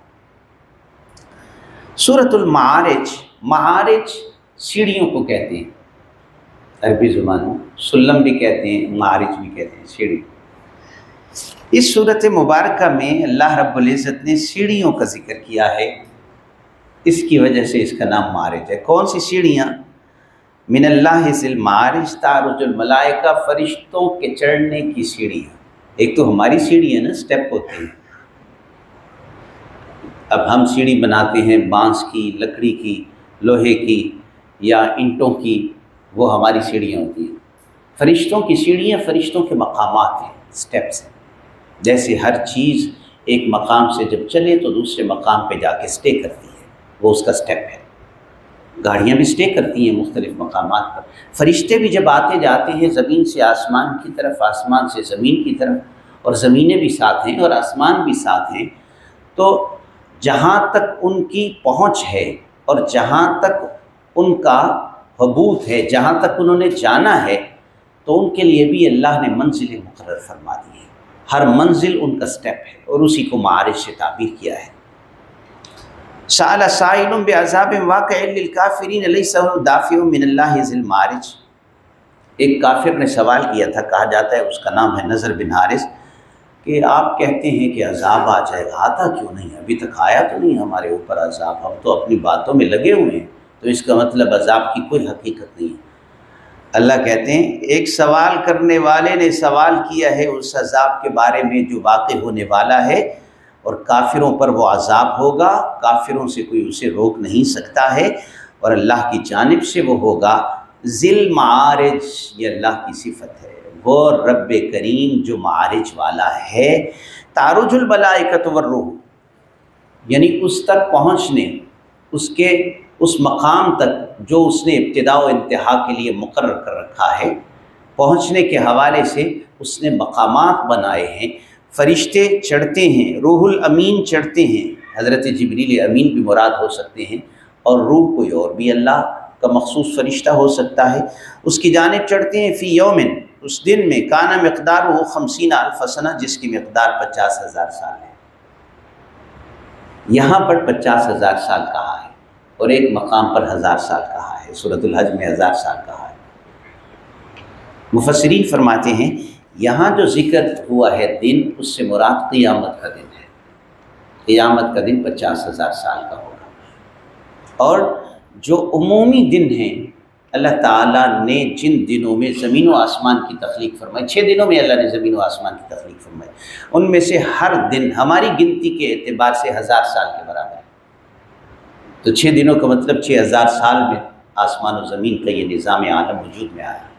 سورۃ المعارج، معارج سیڑھیوں کو کہتے ہیں عربی زبان میں، سلم بھی کہتے ہیں، معارج بھی کہتے ہیں، سیڑھی۔ اس صورت مبارکہ میں اللہ رب العزت نے سیڑھیوں کا ذکر کیا ہے، اس کی وجہ سے اس کا نام معارج ہے۔ کون سی سیڑھیاں؟ من اللہ ذی المعارج تعرج الملائکہ، فرشتوں کے چڑھنے کی سیڑھیاں۔ ایک تو ہماری سیڑھی ہے نا، سٹیپ ہوتے ہیں، اب ہم سیڑھی بناتے ہیں بانس کی، لکڑی کی، لوہے کی یا اینٹوں کی، وہ ہماری سیڑھیاں ہوتی ہیں۔ فرشتوں کی سیڑھیاں فرشتوں کے مقامات ہیں، سٹیپس ہیں۔ جیسے ہر چیز ایک مقام سے جب چلے تو دوسرے مقام پہ جا کے سٹے کرتی ہے، وہ اس کا سٹیپ ہے۔ گاڑیاں بھی سٹے کرتی ہیں مختلف مقامات پر، فرشتے بھی جب آتے جاتے ہیں زمین سے آسمان کی طرف، آسمان سے زمین کی طرف، اور زمینیں بھی ساتھ ہیں اور آسمان بھی ساتھ ہیں، تو جہاں تک ان کی پہنچ ہے اور جہاں تک ان کا حبوط ہے، جہاں تک انہوں نے جانا ہے، تو ان کے لیے بھی اللہ نے منزلیں مقرر فرما دی ہیں۔ ہر منزل ان کا سٹیپ ہے اور اسی کو معارج سے تعبیر کیا ہے۔ سأل سائل بعذاب واقع للکافرین لیس له دافع من اللہ ذی المعارج۔ ایک کافر نے سوال کیا تھا، کہا جاتا ہے اس کا نام ہے نضر بن حارث، کہ آپ کہتے ہیں کہ عذاب آ جائے گا، آتا کیوں نہیں؟ ابھی تک آیا تو نہیں ہمارے اوپر عذاب، ہم تو اپنی باتوں میں لگے ہوئے ہیں، تو اس کا مطلب عذاب کی کوئی حقیقت نہیں ہے۔ اللہ کہتے ہیں ایک سوال کرنے والے نے سوال کیا ہے اس عذاب کے بارے میں جو واقع ہونے والا ہے، اور کافروں پر وہ عذاب ہوگا، کافروں سے کوئی اسے روک نہیں سکتا ہے، اور اللہ کی جانب سے وہ ہوگا۔ ذی المعارج، یہ اللہ کی صفت ہے، وہ رب کریم جو معارج والا ہے۔ تعرج الملائکۃ والروح، یعنی اس تک پہنچنے، اس کے اس مقام تک جو اس نے ابتدا و انتہا کے لیے مقرر کر رکھا ہے، پہنچنے کے حوالے سے اس نے مقامات بنائے ہیں۔ فرشتے چڑھتے ہیں، روح الامین چڑھتے ہیں، حضرت جبریل امین بھی مراد ہو سکتے ہیں، اور روح کوئی اور بھی اللہ کا مخصوص فرشتہ ہو سکتا ہے، اس کی جانب چڑھتے ہیں۔ فی یومن، اس دن میں، کانا مقدارہ خمسین الف سنہ، جس کی مقدار پچاس ہزار سال ہے۔ یہاں پر پچاس ہزار سال کہا ہے اور ایک مقام پر ہزار سال کہا ہے، سورۃ الحج میں ہزار سال کہا ہے۔ مفسرین فرماتے ہیں یہاں جو ذکر ہوا ہے دن، اس سے مراد قیامت کا دن ہے، قیامت کا دن پچاس ہزار سال کا ہوگا۔ اور جو عمومی دن ہیں، اللہ تعالیٰ نے جن دنوں میں زمین و آسمان کی تخلیق فرمائی، چھ دنوں میں اللہ نے زمین و آسمان کی تخلیق فرمائی، ان میں سے ہر دن ہماری گنتی کے اعتبار سے ہزار سال کے برابر ہے۔ تو چھ دنوں کا مطلب چھ ہزار سال میں آسمان و زمین کا یہ نظام عالم وجود میں آیا۔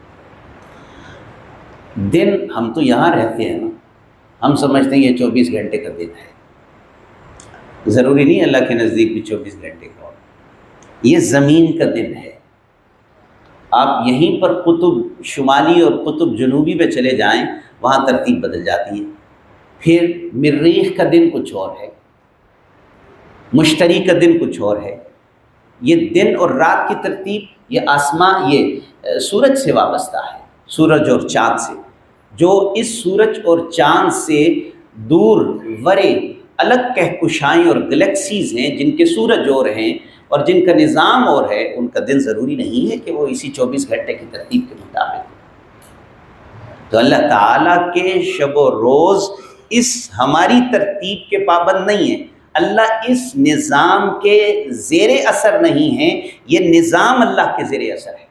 دن، ہم تو یہاں رہتے ہیں نا، ہم سمجھتے ہیں یہ چوبیس گھنٹے کا دن ہے، ضروری نہیں اللہ کے نزدیک بھی چوبیس گھنٹے کا ہو، یہ زمین کا دن ہے۔ آپ یہیں پر قطب شمالی اور قطب جنوبی پہ چلے جائیں، وہاں ترتیب بدل جاتی ہے۔ پھر مریخ کا دن کچھ اور ہے، مشتری کا دن کچھ اور ہے۔ یہ دن اور رات کی ترتیب یہ آسمان، یہ سورج سے وابستہ ہے، سورج اور چاند سے۔ جو اس سورج اور چاند سے دور ورے الگ کہکشائیں اور گلیکسیز ہیں، جن کے سورج اور ہیں اور جن کا نظام اور ہے، ان کا دن ضروری نہیں ہے کہ وہ اسی چوبیس گھنٹے کی ترتیب کے مطابق۔ تو اللہ تعالیٰ کے شب و روز اس ہماری ترتیب کے پابند نہیں ہیں، اللہ اس نظام کے زیر اثر نہیں ہیں، یہ نظام اللہ کے زیر اثر ہے۔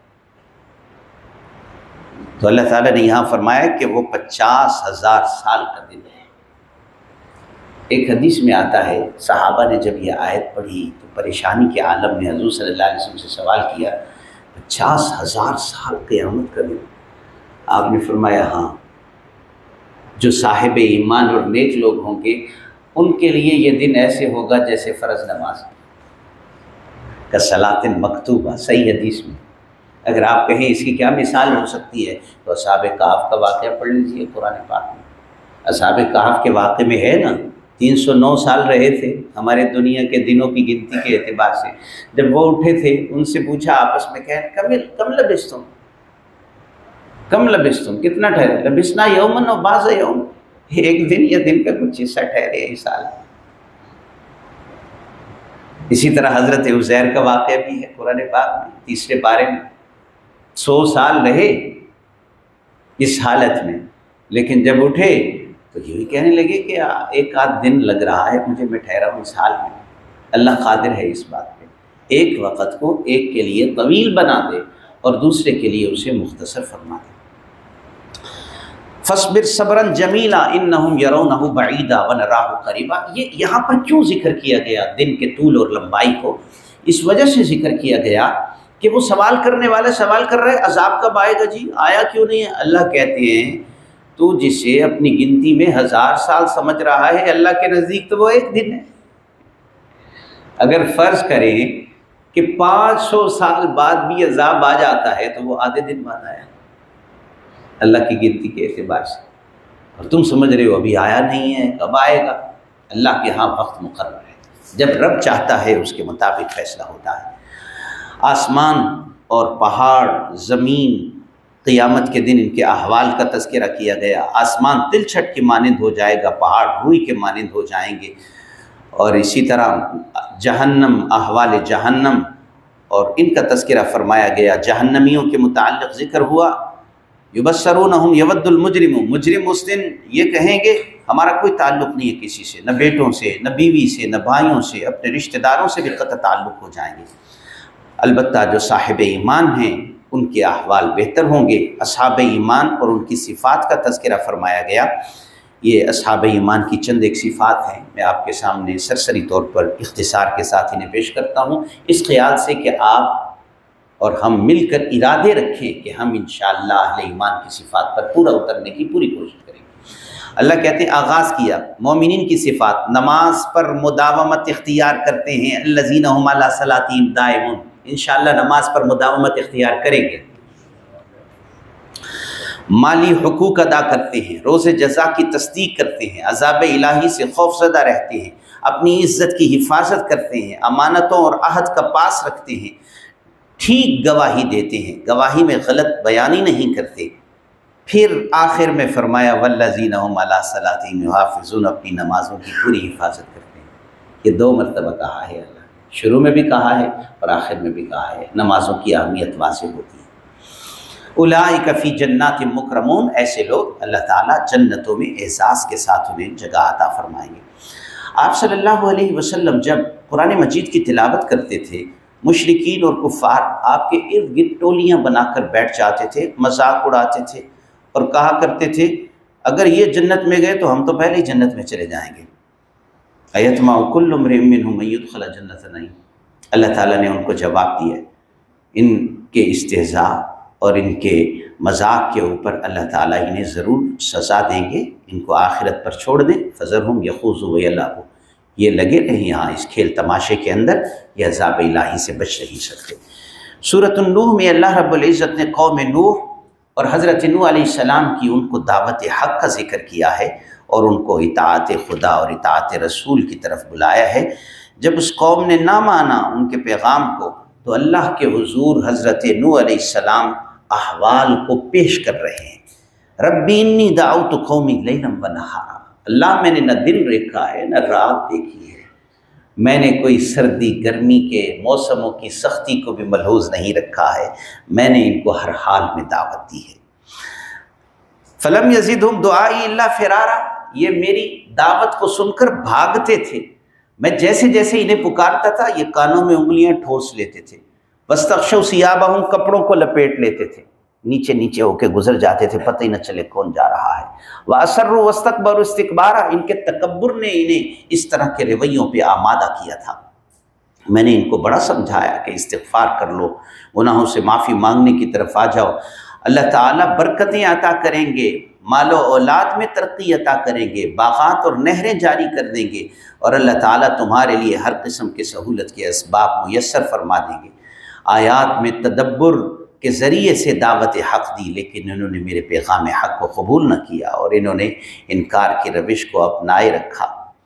تو اللہ تعالیٰ نے یہاں فرمایا کہ وہ پچاس ہزار سال کا دن ہے۔ ایک حدیث میں آتا ہے، صحابہ نے جب یہ آیت پڑھی تو پریشانی کے عالم میں حضور صلی اللہ علیہ وسلم سے سوال کیا، پچاس ہزار سال قیامت کا دن؟ آپ نے فرمایا ہاں، جو صاحب ایمان اور نیک لوگ ہوں گے ان کے لیے یہ دن ایسے ہوگا جیسے فرض نماز کا صلاۃ مکتوبہ۔ صحیح حدیث میں اگر آپ کہیں اس کی کیا مثال ہو سکتی ہے تو اصحاب کہف کا واقعہ پڑھ لیجیے قرآن پاک میں۔ اصحاب کہف کے واقعے میں ہے نا تین سو نو سال رہے تھے ہمارے دنیا کے دنوں کی گنتی کے اعتبار سے. جب وہ اٹھے تھے ان سے پوچھا آپس میں کہ کم کم لبستم کم لبستم کتنا ٹھہرے؟ لبسنا یومن و بعض یوم، ایک دن یا دن کا کچھ حصہ ٹھہرے ایک سال. اسی طرح حضرت عزیر کا واقعہ بھی ہے قرآن پاک میں تیسرے پارے میں. سو سال رہے اس حالت میں، لیکن جب اٹھے تو یہی کہنے لگے کہ ایک آدھ دن لگ رہا ہے مجھے، میں ٹھہرا ہوں اس حال میں. اللہ قادر ہے اس بات پہ، ایک وقت کو ایک کے لیے طویل بنا دے اور دوسرے کے لیے اسے مختصر فرما دے. فَاصْبِرْ صَبْرًا جَمِيلًا إِنَّهُمْ يَرَوْنَهُ بَعِيدًا وَنَرَاهُ قَرِيبًا. یہ یہاں پر کیوں ذکر کیا گیا دن کے طول اور لمبائی کو؟ اس وجہ سے ذکر کیا گیا کہ وہ سوال کرنے والا سوال کر رہے عذاب کب آئے گا جی، آیا کیوں نہیں ہے؟ اللہ کہتے ہیں تو جسے اپنی گنتی میں ہزار سال سمجھ رہا ہے اللہ کے نزدیک تو وہ ایک دن ہے. اگر فرض کریں کہ پانچ سو سال بعد بھی عذاب آ جاتا ہے تو وہ آدھے دن بعد آیا اللہ کی گنتی کے اعتبار سے، اور تم سمجھ رہے ہو ابھی آیا نہیں ہے، کب آئے گا؟ اللہ کے ہاں وقت مقرر ہے، جب رب چاہتا ہے اس کے مطابق فیصلہ ہوتا ہے. آسمان اور پہاڑ، زمین، قیامت کے دن ان کے احوال کا تذکرہ کیا گیا. آسمان تل چھٹ کے مانند ہو جائے گا، پہاڑ روئی کے مانند ہو جائیں گے. اور اسی طرح جہنم، احوال جہنم اور ان کا تذکرہ فرمایا گیا. جہنمیوں کے متعلق ذکر ہوا. یبصرونہم یود المجرم، مجرم اس دن یہ کہیں گے ہمارا کوئی تعلق نہیں ہے کسی سے، نہ بیٹوں سے، نہ بیوی سے، نہ بھائیوں سے، اپنے رشتہ داروں سے بھی قطع تعلق ہو جائیں گے. البتہ جو صاحب ایمان ہیں ان کے احوال بہتر ہوں گے. اصحاب ایمان اور ان کی صفات کا تذکرہ فرمایا گیا. یہ اصحاب ایمان کی چند ایک صفات ہیں، میں آپ کے سامنے سرسری طور پر اختصار کے ساتھ انہیں پیش کرتا ہوں، اس خیال سے کہ آپ اور ہم مل کر ارادے رکھیں کہ ہم انشاءاللہ اہل ایمان کی صفات پر پورا اترنے کی پوری کوشش کریں گے. اللہ کہتے ہیں آغاز کیا مومنین کی صفات، نماز پر مداومت اختیار کرتے ہیں. الذین هم علی صلاتہم دائمون، انشاءاللہ نماز پر مداومت اختیار کریں گے. مالی حقوق ادا کرتے ہیں، روز جزا کی تصدیق کرتے ہیں، عذاب الہی سے خوف زدہ رہتے ہیں، اپنی عزت کی حفاظت کرتے ہیں، امانتوں اور عہد کا پاس رکھتے ہیں، ٹھیک گواہی دیتے ہیں، گواہی میں غلط بیانی نہیں کرتے. پھر آخر میں فرمایا والذین هم علی صلاتہم یحافظون، اپنی نمازوں کی پوری حفاظت کرتے ہیں. یہ دو مرتبہ کہا ہے اللہ نے، شروع میں بھی کہا ہے اور آخر میں بھی کہا ہے. نمازوں کی اہمیت واضح ہوتی ہے. اولئک فی جنات مکرمون، ایسے لوگ اللہ تعالیٰ جنتوں میں اعزاز کے ساتھ انہیں جگہ عطا فرمائیں گے. آپ صلی اللہ علیہ وسلم جب قرآن مجید کی تلاوت کرتے تھے، مشرکین اور کفار آپ کے ارد گرد ٹولیاں بنا کر بیٹھ جاتے تھے، مذاق اڑاتے تھے اور کہا کرتے تھے اگر یہ جنت میں گئے تو ہم تو پہلے ہی جنت میں چلے جائیں گے. ایتمع کل امرئ منہم ان یدخل جنت نعیم. اللہ تعالیٰ نے ان کو جواب دیا. ان کے استہزاء اور ان کے مذاق کے اوپر اللہ تعالیٰ انہیں ضرور سزا دیں گے. ان کو آخرت پر چھوڑ دیں. فذرہم یخوضوا ویلعبوا، یہ لگے رہیں یہاں اس کھیل تماشے کے اندر، یہ عذاب الہی سے بچ نہیں سکتے. سورۃ النوح میں اللہ رب العزت نے قوم نوح اور حضرت نوح علیہ السلام کی ان کو دعوت حق کا ذکر کیا ہے اور ان کو اطاعت خدا اور اطاعت رسول کی طرف بلایا ہے. جب اس قوم نے نہ مانا ان کے پیغام کو تو اللہ کے حضور حضرت نوح علیہ السلام احوال کو پیش کر رہے ہیں. ربی انی دعوت قومی لیلا و نہارا، اللہ میں نے نہ دن دیکھا ہے نہ رات دیکھی ہے، میں نے کوئی سردی گرمی کے موسموں کی سختی کو بھی ملحوظ نہیں رکھا ہے، میں نے ان کو ہر حال میں دعوت دی ہے. فلم یزدہم دعائی الا فرارا، یہ میری دعوت کو سن کر بھاگتے تھے. میں جیسے جیسے انہیں پکارتا تھا یہ کانوں میں انگلیاں ٹھوس لیتے تھے. واستغشوا ثیابہم، کپڑوں کو لپیٹ لیتے تھے، نیچے نیچے ہو کے گزر جاتے تھے، پتہ ہی نہ چلے کون جا رہا ہے. وَأَسَرُّوا وَاسْتَكْبَرُوا اسْتِكْبَارًا، ان کے تکبر نے انہیں اس طرح کے رویوں پہ آمادہ کیا تھا. میں نے ان کو بڑا سمجھایا کہ استغفار کر لو، گناہوں سے معافی مانگنے کی طرف آ جاؤ، اللہ تعالیٰ برکتیں عطا کریں گے، مال و اولاد میں ترقی عطا کریں گے، باغات اور نہریں جاری کر دیں گے، اور اللہ تعالیٰ تمہارے لیے ہر قسم کے سہولت کے اسباب میسر فرما دیں گے. آیات میں تدبر کے ذریعے سے دعوت حق دی، لیکن انہوں نے میرے پیغام حق کو قبول نہ کیا اور انہوں نے انکار کی روش کو اپنائے رکھا.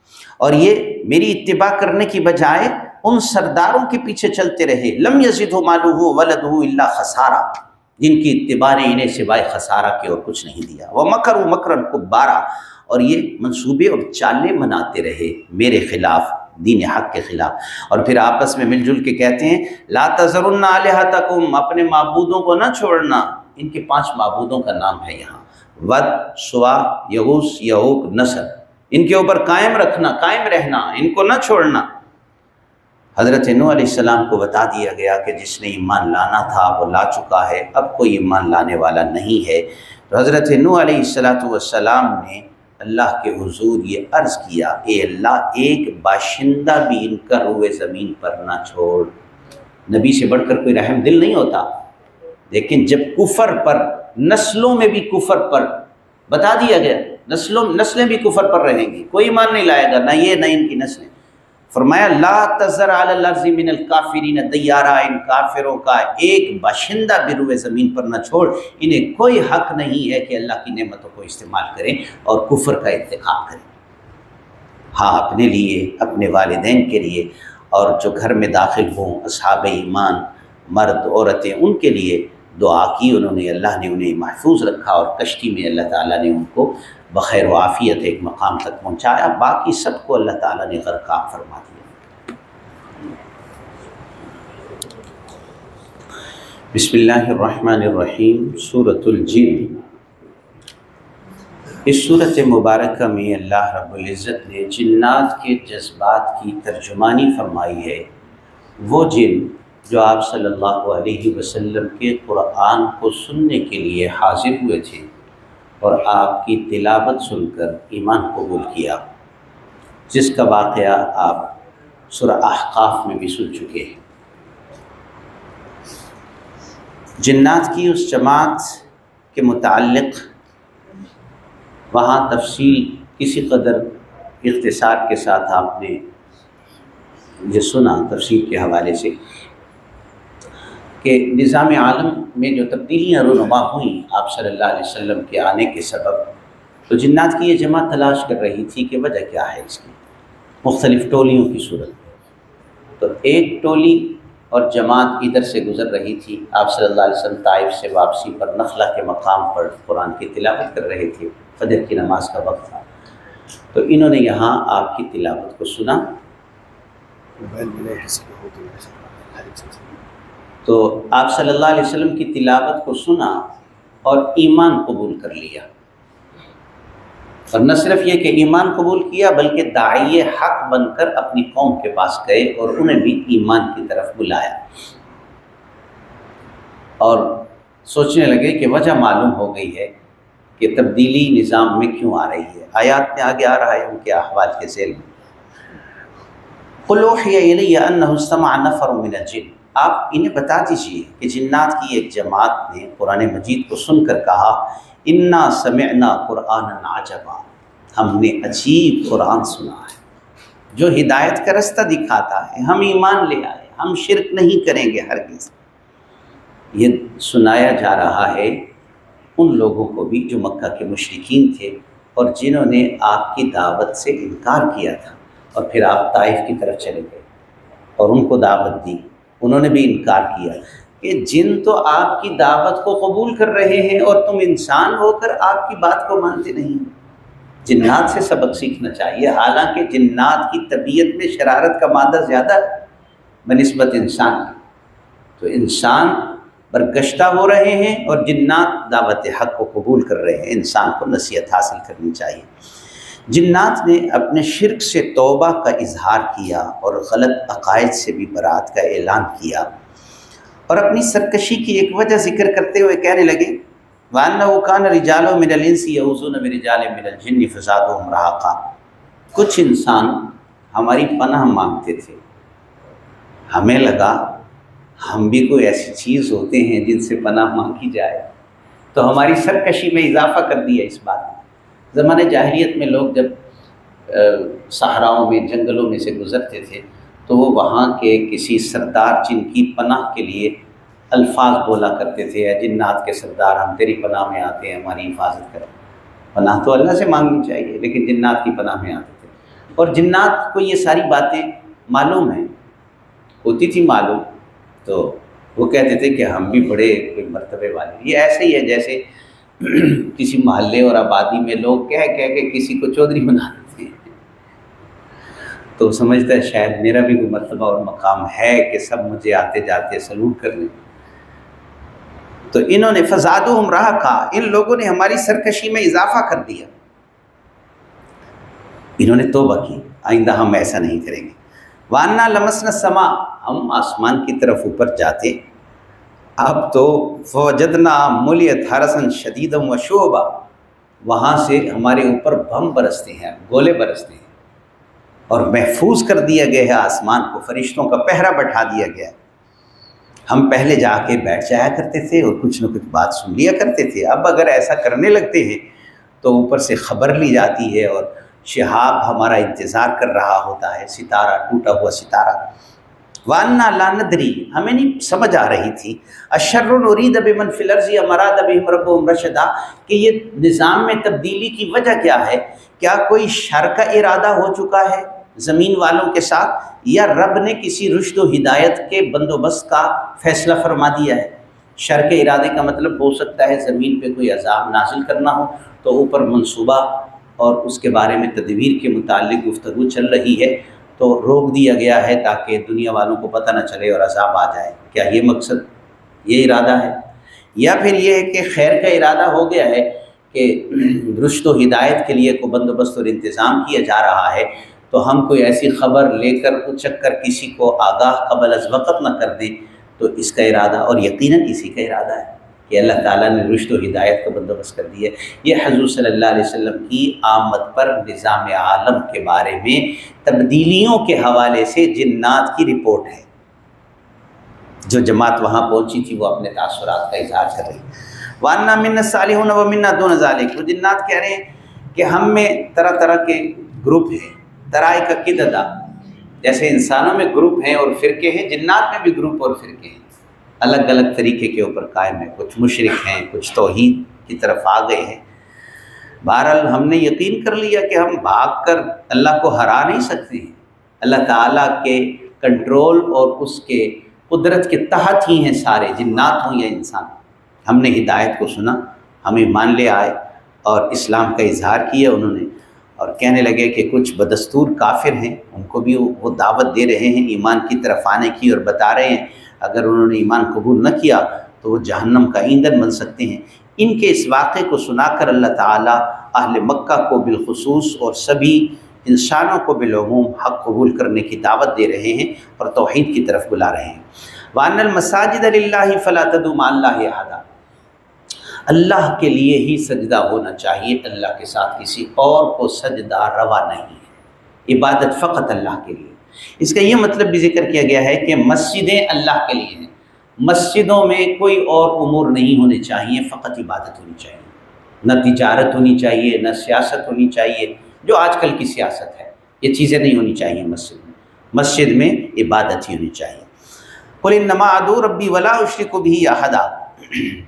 اور یہ میری اتباع کرنے کی بجائے ان سرداروں کے پیچھے چلتے رہے، لم یزدہ مالہ ولدہ الا خسارا، جن کی اتباع نے انہیں سوائے خسارہ کے اور کچھ نہیں دیا، ومکروا مکرا کبارا، اور یہ منصوبے اور چالیں بناتے رہے میرے خلاف، دین حق کے خلاف۔ اور پھر آپس میں مل جل کے کہتے ہیں لا تذرن آلہتکم، اپنے معبودوں کو نہ چھوڑنا۔ ان کے پانچ معبودوں کا نام ہے یہاں، ود، سوا، یغوث، یعوق، نصر، ان کے اوپر قائم رکھنا، قائم رہنا، ان کو نہ چھوڑنا۔ حضرت نوح علیہ السلام کو بتا دیا گیا کہ جس نے ایمان لانا تھا وہ لا چکا ہے، اب کوئی ایمان لانے والا نہیں ہے۔ تو حضرت نوح علیہ السلام نے اللہ کے حضور یہ عرض کیا، اے اللہ ایک باشندہ بھی ان کا روئے زمین پر نہ چھوڑ۔ نبی سے بڑھ کر کوئی رحم دل نہیں ہوتا، لیکن جب کفر پر، نسلوں میں بھی کفر پر بتا دیا گیا، نسلوں نسلیں بھی کفر پر رہیں گی، کوئی ایمان نہیں لائے گا، نہ یہ نہ ان کی نسلیں۔ فرمایا لا تذر علی الارض من الکافرین دیارا، ان کافروں کا ایک باشندہ بھی روئے زمین پر نہ چھوڑ، انہیں کوئی حق نہیں ہے کہ اللہ کی نعمتوں کو استعمال کریں اور کفر کا ارتکاب کریں۔ ہاں اپنے لیے، اپنے والدین کے لیے، اور جو گھر میں داخل ہوں اصحاب ایمان، مرد عورتیں، ان کے لیے دعا کی انہوں نے، اللہ نے انہیں محفوظ رکھا، اور کشتی میں اللہ تعالیٰ نے ان کو بخیر و عافیت ایک مقام تک پہنچایا، باقی سب کو اللہ تعالیٰ نے غرقاب فرما دیا۔ بسم اللہ الرحمن الرحیم۔ سورۃ الجن۔ اس سورۃ مبارکہ میں اللہ رب العزت نے جنات کے جذبات کی ترجمانی فرمائی ہے۔ وہ جن جو آپ صلی اللہ علیہ وسلم کے قرآن کو سننے کے لیے حاضر ہوئے تھے اور آپ کی تلاوت سن کر ایمان قبول کیا، جس کا واقعہ آپ سورہ احقاف میں بھی سن چکے ہیں۔ جنات کی اس جماعت کے متعلق وہاں تفصیل کسی قدر اختصار کے ساتھ آپ نے یہ سنا تفسیر کے حوالے سے کہ نظام عالم میں جو تبدیلیاں رونما ہوئیں آپ صلی اللہ علیہ وسلم کے آنے کے سبب، تو جنات کی یہ جماعت تلاش کر رہی تھی کہ وجہ کیا ہے اس کی، مختلف ٹولیوں کی صورت میں۔ تو ایک ٹولی اور جماعت ادھر سے گزر رہی تھی، آپ صلی اللہ علیہ وسلم طائف سے واپسی پر نخلہ کے مقام پر قرآن کی تلاوت کر رہے تھے، فجر کی نماز کا وقت تھا، تو انہوں نے یہاں آپ کی تلاوت کو سنا، تو آپ صلی اللہ علیہ وسلم کی تلاوت کو سنا اور ایمان قبول کر لیا، اور نہ صرف یہ کہ ایمان قبول کیا بلکہ داعی حق بن کر اپنی قوم کے پاس گئے اور انہیں بھی ایمان کی طرف بلایا، اور سوچنے لگے کہ وجہ معلوم ہو گئی ہے کہ تبدیلی نظام میں کیوں آ رہی ہے۔ آیات میں آگے آ رہا ہے ان کے احوال کے ذیل میں۔ قُلْ أُوحِيَ إِلَيَّ أَنَّهُ اسْتَمَعَ نَفَرٌ مِّنَ الْجِنِّ، آپ انہیں بتا دیجئے کہ جنات کی ایک جماعت نے قرآن مجید کو سن کر کہا اِنَّا سَمِعْنَا قُرْآنًا عَجَبًا، ہم نے عجیب قرآن سنا ہے جو ہدایت کا رستہ دکھاتا ہے، ہم ایمان لے آئے، ہم شرک نہیں کریں گے ہرگز۔ یہ سنایا جا رہا ہے ان لوگوں کو بھی جو مکہ کے مشرکین تھے اور جنہوں نے آپ کی دعوت سے انکار کیا تھا، اور پھر آپ طائف کی طرف چلے گئے اور ان کو دعوت دی، انہوں نے بھی انکار کیا کہ جن تو آپ کی دعوت کو قبول کر رہے ہیں اور تم انسان ہو کر آپ کی بات کو مانتے نہیں۔ جنات سے سبق سیکھنا چاہیے، حالانکہ جنات کی طبیعت میں شرارت کا مادہ زیادہ ہے بنسبت انسان کی، تو انسان برگشتہ ہو رہے ہیں اور جنات دعوت حق کو قبول کر رہے ہیں، انسان کو نصیحت حاصل کرنی چاہیے۔ جنات نے اپنے شرک سے توبہ کا اظہار کیا اور غلط عقائد سے بھی برات کا اعلان کیا، اور اپنی سرکشی کی ایک وجہ ذکر کرتے ہوئے کہنے لگے وَأَنَّهُ كَانَ رِجَالٌ مِّنَ الْإِنسِ يَعُوذُونَ بِرِجَالٍ مِّنَ الْجِنِّ فَزَادُوهُمْ رَهَقًا، کچھ انسان ہماری پناہ مانگتے تھے، ہمیں لگا ہم بھی کوئی ایسی چیز ہوتے ہیں جن سے پناہ مانگی جائے، تو ہماری سرکشی میں اضافہ کر دیا اس بات میں۔ زمانے جاہلیت میں لوگ جب صحراؤں میں، جنگلوں میں سے گزرتے تھے تو وہ وہاں کے کسی سردار جن کی پناہ کے لیے الفاظ بولا کرتے تھے، اے جنات کے سردار ہم تیری پناہ میں آتے ہیں، ہماری حفاظت کریں۔ پناہ تو اللہ سے مانگنی چاہیے، لیکن جنات کی پناہ میں آتے تھے۔ اور جنات کو یہ ساری باتیں معلوم ہیں، ہوتی تھی معلوم، تو وہ کہتے تھے کہ ہم بھی بڑے کوئی مرتبے والے۔ یہ ایسے ہی ہے جیسے کسی محلے اور آبادی میں لوگ کہہ کہہ کے کسی کو چودھری بنا دیتے ہیں، تو سمجھتا ہے شاید میرا بھی کوئی مرتبہ اور مقام ہے کہ سب مجھے آتے جاتے سلوٹ کر لیں۔ تو انہوں نے فزادوہم رہقا، ان لوگوں نے ہماری سرکشی میں اضافہ کر دیا۔ انہوں نے توبہ کی، آئندہ ہم ایسا نہیں کریں گے۔ وَأَنَّا لَمَسْنَا السَّمَاءَ، ہم آسمان کی طرف اوپر جاتے، اب تو فَوَجَدْنَا مُلِئَتْ حَرَسًا شَدِيدًا وَشُعُبًا، وہاں سے ہمارے اوپر بم برستے ہیں، گولے برستے ہیں، اور محفوظ کر دیا گیا ہے آسمان کو، فرشتوں کا پہرا بٹھا دیا گیا ہے۔ ہم پہلے جا کے بیٹھ جایا کرتے تھے اور کچھ نہ کچھ بات سن لیا کرتے تھے، اب اگر ایسا کرنے لگتے ہیں تو اوپر سے خبر لی جاتی ہے اور شہاب ہمارا انتظار کر رہا ہوتا ہے، ستارہ، ٹوٹا ہوا ستارہ۔ وَأَنَّا لَا نَدْرِي، ہمیں نہیں سمجھ آ رہی تھی، أَشَرٌّ أُرِيدَ بِمَنْ فِي الْأَرْضِ أَمْ أَرَادَ بِهِمْ رَبُّهُمْ رَشَدًا، کہ یہ نظام میں تبدیلی کی وجہ کیا ہے؟ کیا کوئی شر کا ارادہ ہو چکا ہے زمین والوں کے ساتھ، یا رب نے کسی رشد و ہدایت کے بندوبست کا فیصلہ فرما دیا ہے؟ شر کے ارادے کا مطلب ہو سکتا ہے زمین پہ کوئی عذاب نازل کرنا ہو، تو اوپر منصوبہ اور اس کے بارے میں تدبیر کے متعلق گفتگو چل رہی ہے، تو روک دیا گیا ہے تاکہ دنیا والوں کو پتہ نہ چلے اور عذاب آ جائے۔ کیا یہ مقصد، یہ ارادہ ہے؟ یا پھر یہ ہے کہ خیر کا ارادہ ہو گیا ہے کہ رشد و ہدایت کے لیے کوئی بندوبست اور انتظام کیا جا رہا ہے، تو ہم کوئی ایسی خبر لے کر اچک کر کسی کو آگاہ قبل از وقت نہ کر دیں، تو اس کا ارادہ، اور یقیناً اسی کا ارادہ ہے کہ اللہ تعالیٰ نے رشد و ہدایت کا بندوبست کر دیا ہے۔ یہ حضور صلی اللہ علیہ وسلم کی آمد پر نظام عالم کے بارے میں تبدیلیوں کے حوالے سے جنات کی رپورٹ ہے۔ جو جماعت وہاں پہنچی تھی وہ اپنے تاثرات کا اظہار کر رہی ہے۔ وَأَنَّا مِنَّا الصَّالِحُونَ وَمِنَّا دُونَ ذَلِكَ، وہ جنات کہہ رہے ہیں کہ ہم میں طرح طرح کے گروپ ہیں، طرائق قددا، جیسے انسانوں میں گروپ ہیں اور فرقے ہیں، جنات میں بھی گروپ اور فرقے ہیں، الگ الگ طریقے کے اوپر قائم ہیں، کچھ مشرک ہیں، کچھ توحید کی طرف آ گئے ہیں۔ بہرحال ہم نے یقین کر لیا کہ ہم بھاگ کر اللہ کو ہرا نہیں سکتے ہیں، اللہ تعالیٰ کے کنٹرول اور اس کے قدرت کے تحت ہی ہیں سارے، جنات ہوں یا انسان۔ ہم نے ہدایت کو سنا، ہم ایمان لے آئے اور اسلام کا اظہار کیا انہوں نے، اور کہنے لگے کہ کچھ بدستور کافر ہیں، ان کو بھی وہ دعوت دے رہے ہیں ایمان کی طرف آنے کی، اور بتا رہے ہیں اگر انہوں نے ایمان قبول نہ کیا تو وہ جہنم کا ایندھن بن سکتے ہیں۔ ان کے اس واقعے کو سنا کر اللہ تعالیٰ اہل مکہ کو بالخصوص اور سبھی انسانوں کو بالعموم حق قبول کرنے کی دعوت دے رہے ہیں اور توحید کی طرف بلا رہے ہیں۔ وَأَنَّ الْمَسَاجِدَ لِلَّهِ فَلَا تَدْعُوا مَعَ اللَّهِ أَحَدًا، اللہ کے لیے ہی سجدہ ہونا چاہیے، اللہ کے ساتھ کسی اور کو سجدہ روا نہیں ہے، عبادت فقط اللہ کے لیے۔ اس کا یہ مطلب بھی ذکر کیا گیا ہے کہ مسجدیں اللہ کے لیے ہیں، مسجدوں میں کوئی اور امور نہیں ہونے چاہیے، فقط عبادت ہونی چاہیے، نہ تجارت ہونی چاہیے، نہ سیاست ہونی چاہیے، جو آج کل کی سیاست ہے، یہ چیزیں نہیں ہونی چاہیے مسجد میں، مسجد میں عبادت ہی ہونی چاہیے۔ قُلْ إِنَّمَا أَدْعُو رَبِّي وَلَا أُشْرِكُ بِهِ أَحَدًا،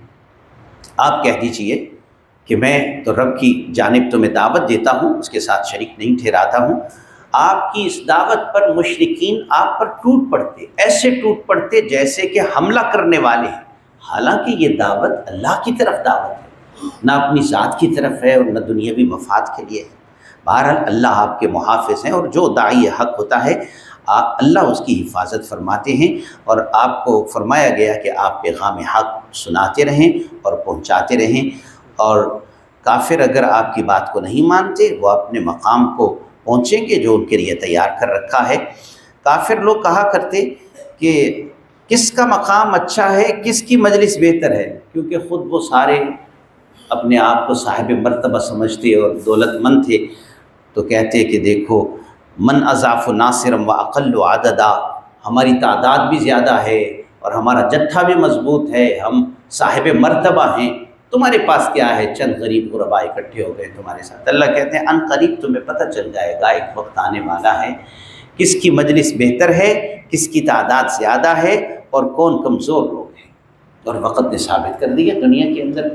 آپ کہہ دیجئے کہ میں تو رب کی جانب تمہیں دعوت دیتا ہوں، اس کے ساتھ شریک نہیں ٹھہراتا ہوں۔ آپ کی اس دعوت پر مشرکین آپ پر ٹوٹ پڑتے، ایسے ٹوٹ پڑتے جیسے کہ حملہ کرنے والے ہیں، حالانکہ یہ دعوت اللہ کی طرف دعوت ہے، نہ اپنی ذات کی طرف ہے اور نہ دنیاوی مفاد کے لیے ہے۔ بہرحال اللہ آپ کے محافظ ہیں، اور جو داعی حق ہوتا ہے اللہ اس کی حفاظت فرماتے ہیں، اور آپ کو فرمایا گیا کہ آپ پیغام حق سناتے رہیں اور پہنچاتے رہیں، اور کافر اگر آپ کی بات کو نہیں مانتے وہ اپنے مقام کو پہنچیں گے جو ان کے لیے تیار کر رکھا ہے۔ کافر لوگ کہا کرتے کہ کس کا مقام اچھا ہے، کس کی مجلس بہتر ہے، کیونکہ خود وہ سارے اپنے آپ کو صاحب مرتبہ سمجھتے اور دولت مند تھے، تو کہتے کہ دیکھو من اضاف ناصرم و اقل عددا، ہماری تعداد بھی زیادہ ہے اور ہمارا جتھا بھی مضبوط ہے، ہم صاحب مرتبہ ہیں، تمہارے پاس کیا ہے، چند غریب غربا اکٹھے ہو گئے تمہارے ساتھ۔ اللہ کہتے ہیں ان قریب تمہیں پتہ چل جائے گا، ایک وقت آنے والا ہے کس کی مجلس بہتر ہے، کس کی تعداد زیادہ ہے اور کون کمزور لوگ ہیں، اور وقت نے ثابت کر دیا دنیا کے اندر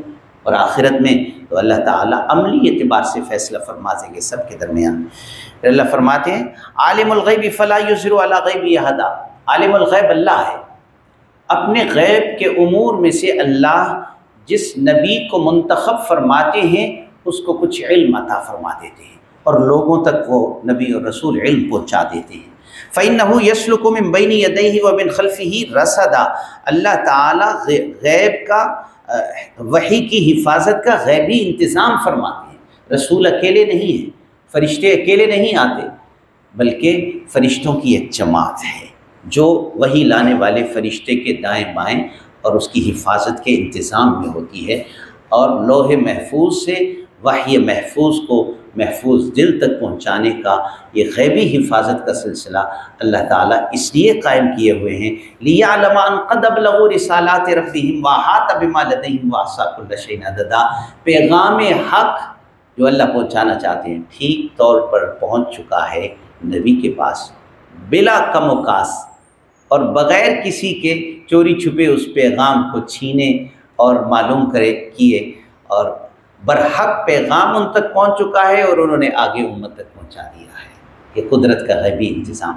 اور آخرت میں تو اللہ تعالیٰ عملی اعتبار سے فیصلہ فرما دیں گے سب کے درمیان۔ پھر اللہ فرماتے ہیں عالم الغیب فلا یظہر علی غیبہ احدا، عالم الغیب اللہ ہے، اپنے غیب کے امور میں سے اللہ جس نبی کو منتخب فرماتے ہیں اس کو کچھ علم عطا فرما دیتے ہیں اور لوگوں تک وہ نبی اور رسول علم پہنچا دیتے ہیں۔ فَإِنَّهُ يَسْلُكُ مِن بَيْنِ يَدَيْهِ وَمِن خَلْفِهِ رَصَدًا، اللہ تعالیٰ غیب کا وحی کی حفاظت کا غیبی انتظام فرماتے ہیں۔ رسول اکیلے نہیں ہیں، فرشتے اکیلے نہیں آتے، بلکہ فرشتوں کی ایک جماعت ہے جو وحی لانے والے فرشتے کے دائیں بائیں اور اس کی حفاظت کے انتظام میں ہوتی ہے، اور لوح محفوظ سے وحی محفوظ کو محفوظ دل تک پہنچانے کا یہ غیبی حفاظت کا سلسلہ اللہ تعالیٰ اس لیے قائم کیے ہوئے ہیں لِيَعْلَمَ أَنْ قَدْ أَبْلَغُوا رِسَالَاتِ رَبِّهِمْ وَأَحَاطَ بِمَا لَدَيْهِمْ وَأَحْصَىٰ كُلَّ شَيْءٍ عَدَدًا، پیغام حق جو اللہ پہنچانا چاہتے ہیں ٹھیک طور پر پہنچ چکا ہے نبی کے پاس بلا کم و کاس، اور بغیر کسی کے چوری چھپے اس پیغام کو چھینے اور معلوم کرے کیے، اور برحق پیغام ان تک پہنچ چکا ہے اور انہوں نے آگے امت تک پہنچا دیا ہے۔ یہ قدرت کا غیبی انتظام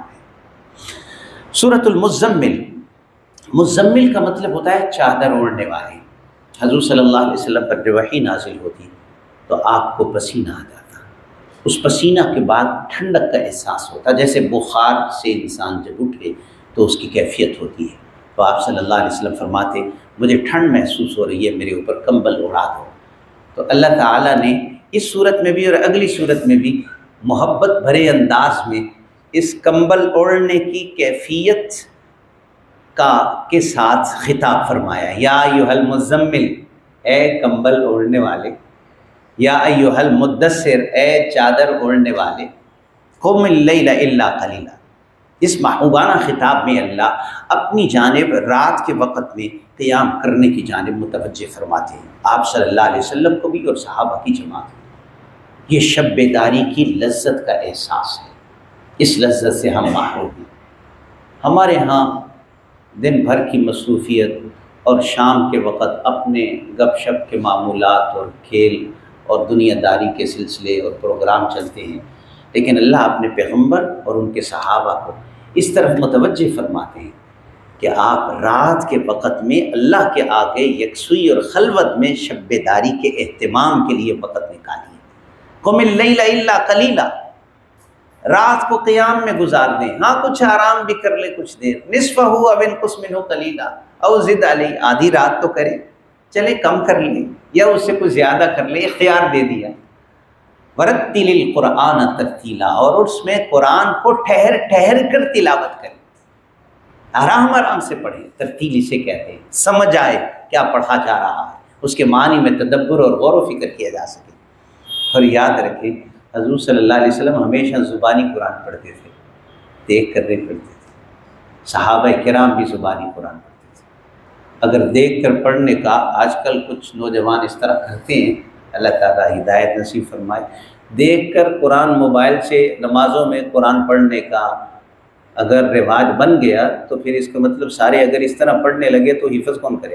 ہے۔ سورۃ المزمل، مزمل کا مطلب ہوتا ہے چادر اوڑھنے والے۔ حضور صلی اللہ علیہ وسلم پر جب وحی نازل ہوتی تو آپ کو پسینہ آ جاتا، اس پسینہ کے بعد ٹھنڈک کا احساس ہوتا، جیسے بخار سے انسان جب اٹھے تو اس کی کیفیت ہوتی ہے۔ تو آپ صلی اللہ علیہ وسلم فرماتے مجھے ٹھنڈ محسوس ہو رہی ہے، میرے اوپر کمبل اڑا دو۔ تو اللہ تعالیٰ نے اس صورت میں بھی اور اگلی صورت میں بھی محبت بھرے انداز میں اس کمبل اوڑھنے کی کیفیت کا کے ساتھ خطاب فرمایا، یا ایھا المزمل، اے کمبل اوڑھنے والے، یا ایھا المدثر، اے چادر اوڑھنے والے، قم اللیل الا قلیلا۔ اس محبوبانہ خطاب میں اللہ اپنی جانب رات کے وقت میں قیام کرنے کی جانب متوجہ فرماتے ہیں، آپ صلی اللہ علیہ وسلم کو بھی اور صحابہ کی جماعت کو۔ یہ شب بیداری کی لذت کا احساس ہے، اس لذت سے ہم محروم ہیں۔ ہمارے ہاں دن بھر کی مصروفیت اور شام کے وقت اپنے گپ شپ کے معمولات اور کھیل اور دنیا داری کے سلسلے اور پروگرام چلتے ہیں، لیکن اللہ اپنے پیغمبر اور ان کے صحابہ کو اس طرف متوجہ فرماتے ہیں کہ آپ رات کے وقت میں اللہ کے آگے یکسوئی اور خلوت میں شب بیداری کے اہتمام کے لیے وقت نکالیے۔ قم اللیل الا قلیلا، رات کو قیام میں گزار دیں، ہاں کچھ آرام بھی کر لیں کچھ دیر، نصفہ او انقص منہ قلیلا او زد علیہ، آدھی رات تو کریں، چلے کم کر لیں یا اس سے کچھ زیادہ کر لیں، اختیار دے دیا۔ ورتل القرآن ترتیلا، اور اس میں قرآن کو ٹھہر ٹھہر کر تلاوت کریں، آرام آرام سے پڑھیں، ترتیل اسے کہتے ہیں، سمجھ آئے کیا پڑھا جا رہا ہے، اس کے معنی میں تدبر اور غور و فکر کیا جا سکے۔ اور یاد رکھیں حضور صلی اللہ علیہ وسلم ہمیشہ زبانی قرآن پڑھتے تھے، دیکھ کر نہیں پڑھتے تھے، صحابہ کرام بھی زبانی قرآن پڑھتے تھے۔ اگر دیکھ کر پڑھنے کا آج کل کچھ نوجوان اس طرح کرتے ہیں، اللہ تعالیٰ ہدایت نصیب فرمائے، دیکھ کر قرآن موبائل سے نمازوں میں قرآن پڑھنے کا اگر رواج بن گیا تو پھر اس کا مطلب سارے اگر اس طرح پڑھنے لگے تو حفظ کون کرے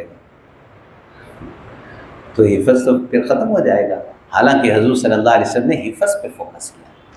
گا؟ تو حفظ تو پھر ختم ہو جائے گا۔ حالانکہ حضور صلی اللہ علیہ وسلم نے حفظ پہ فوکس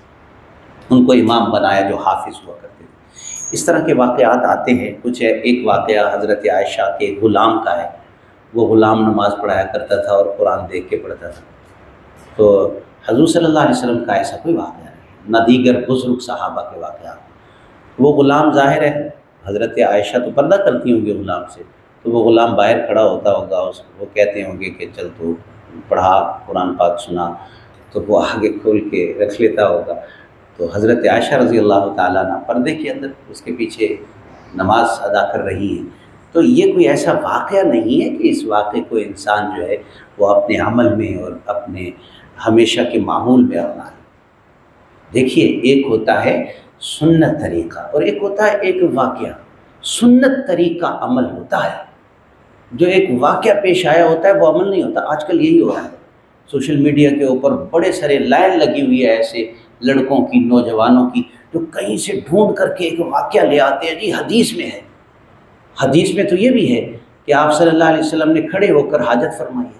کیا، ان کو امام بنایا جو حافظ ہوا کرتے تھے۔ اس طرح کے واقعات آتے ہیں، کچھ ایک واقعہ حضرت عائشہ کے غلام کا ہے، وہ غلام نماز پڑھایا کرتا تھا اور قرآن دیکھ کے پڑھتا تھا۔ تو حضور صلی اللہ علیہ وسلم کا ایسا کوئی واقعہ نہیں، نہ دیگر بزرگ صحابہ کے واقعات۔ وہ غلام ظاہر ہے حضرت عائشہ تو پردہ کرتی ہوں گے غلام سے، تو وہ غلام باہر کھڑا ہوتا ہوگا، اس وہ کہتے ہوں گے کہ چل تو پڑھا قرآن پاک سنا، تو وہ آگے کھول کے رکھ لیتا ہوگا۔ تو حضرت عائشہ رضی اللہ تعالیٰ عنہ پردے کے اندر اس کے پیچھے نماز ادا کر رہی ہیں۔ تو یہ کوئی ایسا واقعہ نہیں ہے کہ اس واقعے کو انسان جو ہے وہ اپنے عمل میں اور اپنے ہمیشہ کے معمول میں اپنا لے۔ دیکھیے ایک ہوتا ہے سنت طریقہ اور ایک ہوتا ہے ایک واقعہ۔ سنت طریقہ عمل ہوتا ہے، جو ایک واقعہ پیش آیا ہوتا ہے وہ عمل نہیں ہوتا۔ آج کل یہی ہو رہا ہے، سوشل میڈیا کے اوپر بڑے سارے لائن لگی ہوئی ہے ایسے لڑکوں کی، نوجوانوں کی، جو کہیں سے ڈھونڈ کر کے ایک واقعہ لے آتے ہیں، جی حدیث میں ہے۔ حدیث میں تو یہ بھی ہے کہ آپ صلی اللہ علیہ وسلم نے کھڑے ہو کر حاجت فرمائی ہے،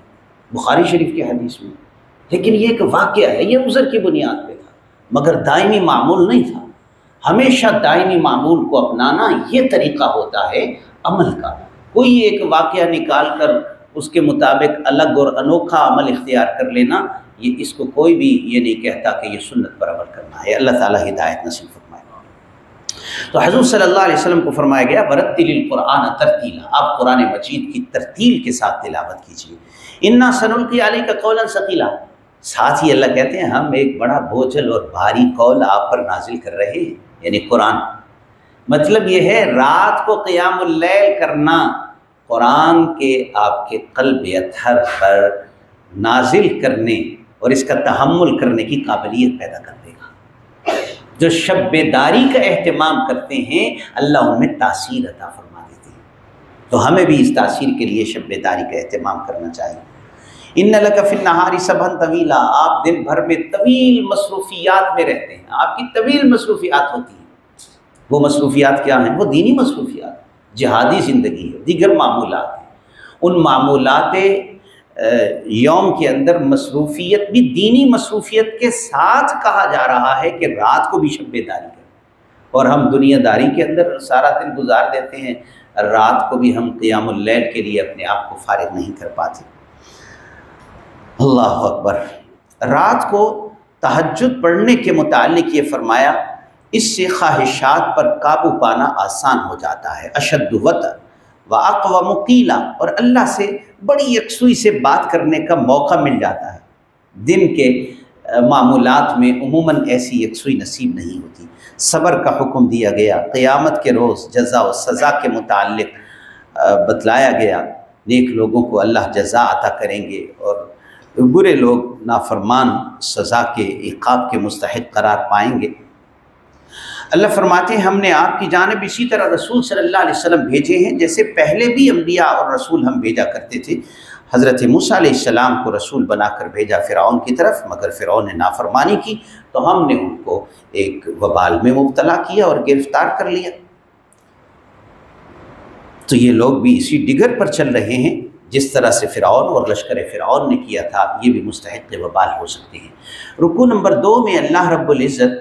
بخاری شریف کی حدیث میں، لیکن یہ ایک واقعہ ہے، یہ عذر کی بنیاد پہ تھا مگر دائمی معمول نہیں تھا۔ ہمیشہ دائمی معمول کو اپنانا یہ طریقہ ہوتا ہے عمل کا۔ کوئی ایک واقعہ نکال کر اس کے مطابق الگ اور انوکھا عمل اختیار کر لینا، یہ اس کو کوئی بھی یہ نہیں کہتا کہ یہ سنت پر عمل کرنا ہے۔ اللہ تعالیٰ ہدایت نصیب فرمائے۔ تو حضور صلی اللہ علیہ وسلم کو فرمایا گیا ورتل القرآن ترتیلا، آپ قرآن مجید کی ترتیل کے ساتھ تلاوت کیجیے۔ انا سنلقی علیک قولا ثقیلا، ساتھ ہی اللہ کہتے ہیں ہم ایک بڑا بوجھل اور بھاری قول آپ پر نازل کر رہے ہیں، یعنی قرآن۔ مطلب یہ ہے رات کو قیام اللیل کرنا قرآن کے آپ کے قلب اطہر پر نازل کرنے اور اس کا تحمل کرنے کی قابلیت پیدا کر دے گا۔ جو شب بیداری کا اہتمام کرتے ہیں اللہ ان میں تاثیر عطا فرما دیتے ہیں، تو ہمیں بھی اس تاثیر کے لیے شب بیداری کا اہتمام کرنا چاہیے۔ ان لک فی النہار سبحا طویلا، آپ دن بھر میں طویل مصروفیات میں رہتے ہیں، آپ کی طویل مصروفیات ہوتی ہیں۔ وہ مصروفیات کیا ہیں؟ وہ دینی مصروفیات، جہادی زندگی ہے، دیگر معمولات ہیں۔ ان معمولات یوم کے اندر مصروفیت بھی دینی مصروفیت کے ساتھ کہا جا رہا ہے کہ رات کو بھی شب بیداری کریں، اور ہم دنیا داری کے اندر سارا دن گزار دیتے ہیں، رات کو بھی ہم قیام اللیل کے لیے اپنے آپ کو فارغ نہیں کر پاتے۔ اللہ اکبر۔ رات کو تہجد پڑھنے کے متعلق یہ فرمایا اس سے خواہشات پر قابو پانا آسان ہو جاتا ہے، اشد وطأ واقوم قیلا، اور اللہ سے بڑی یکسوئی سے بات کرنے کا موقع مل جاتا ہے۔ دن کے معمولات میں عموماً ایسی یکسوئی نصیب نہیں ہوتی۔ صبر کا حکم دیا گیا، قیامت کے روز جزا و سزا کے متعلق بتلایا گیا، نیک لوگوں کو اللہ جزا عطا کریں گے اور برے لوگ نافرمان سزا کے عقاب کے مستحق قرار پائیں گے۔ اللہ فرماتے ہیں ہم نے آپ کی جانب اسی طرح رسول صلی اللہ علیہ وسلم بھیجے ہیں جیسے پہلے بھی انبیاء اور رسول ہم بھیجا کرتے تھے۔ حضرت موسیٰ علیہ السلام کو رسول بنا کر بھیجا فرعون کی طرف، مگر فرعون نے نافرمانی کی تو ہم نے ان کو ایک وبال میں مبتلا کیا اور گرفتار کر لیا۔ تو یہ لوگ بھی اسی ڈگر پر چل رہے ہیں جس طرح سے فرعون اور لشکر فرعون نے کیا تھا، یہ بھی مستحق وبال ہو سکتے ہیں۔ رکوع نمبر دو میں اللہ رب العزت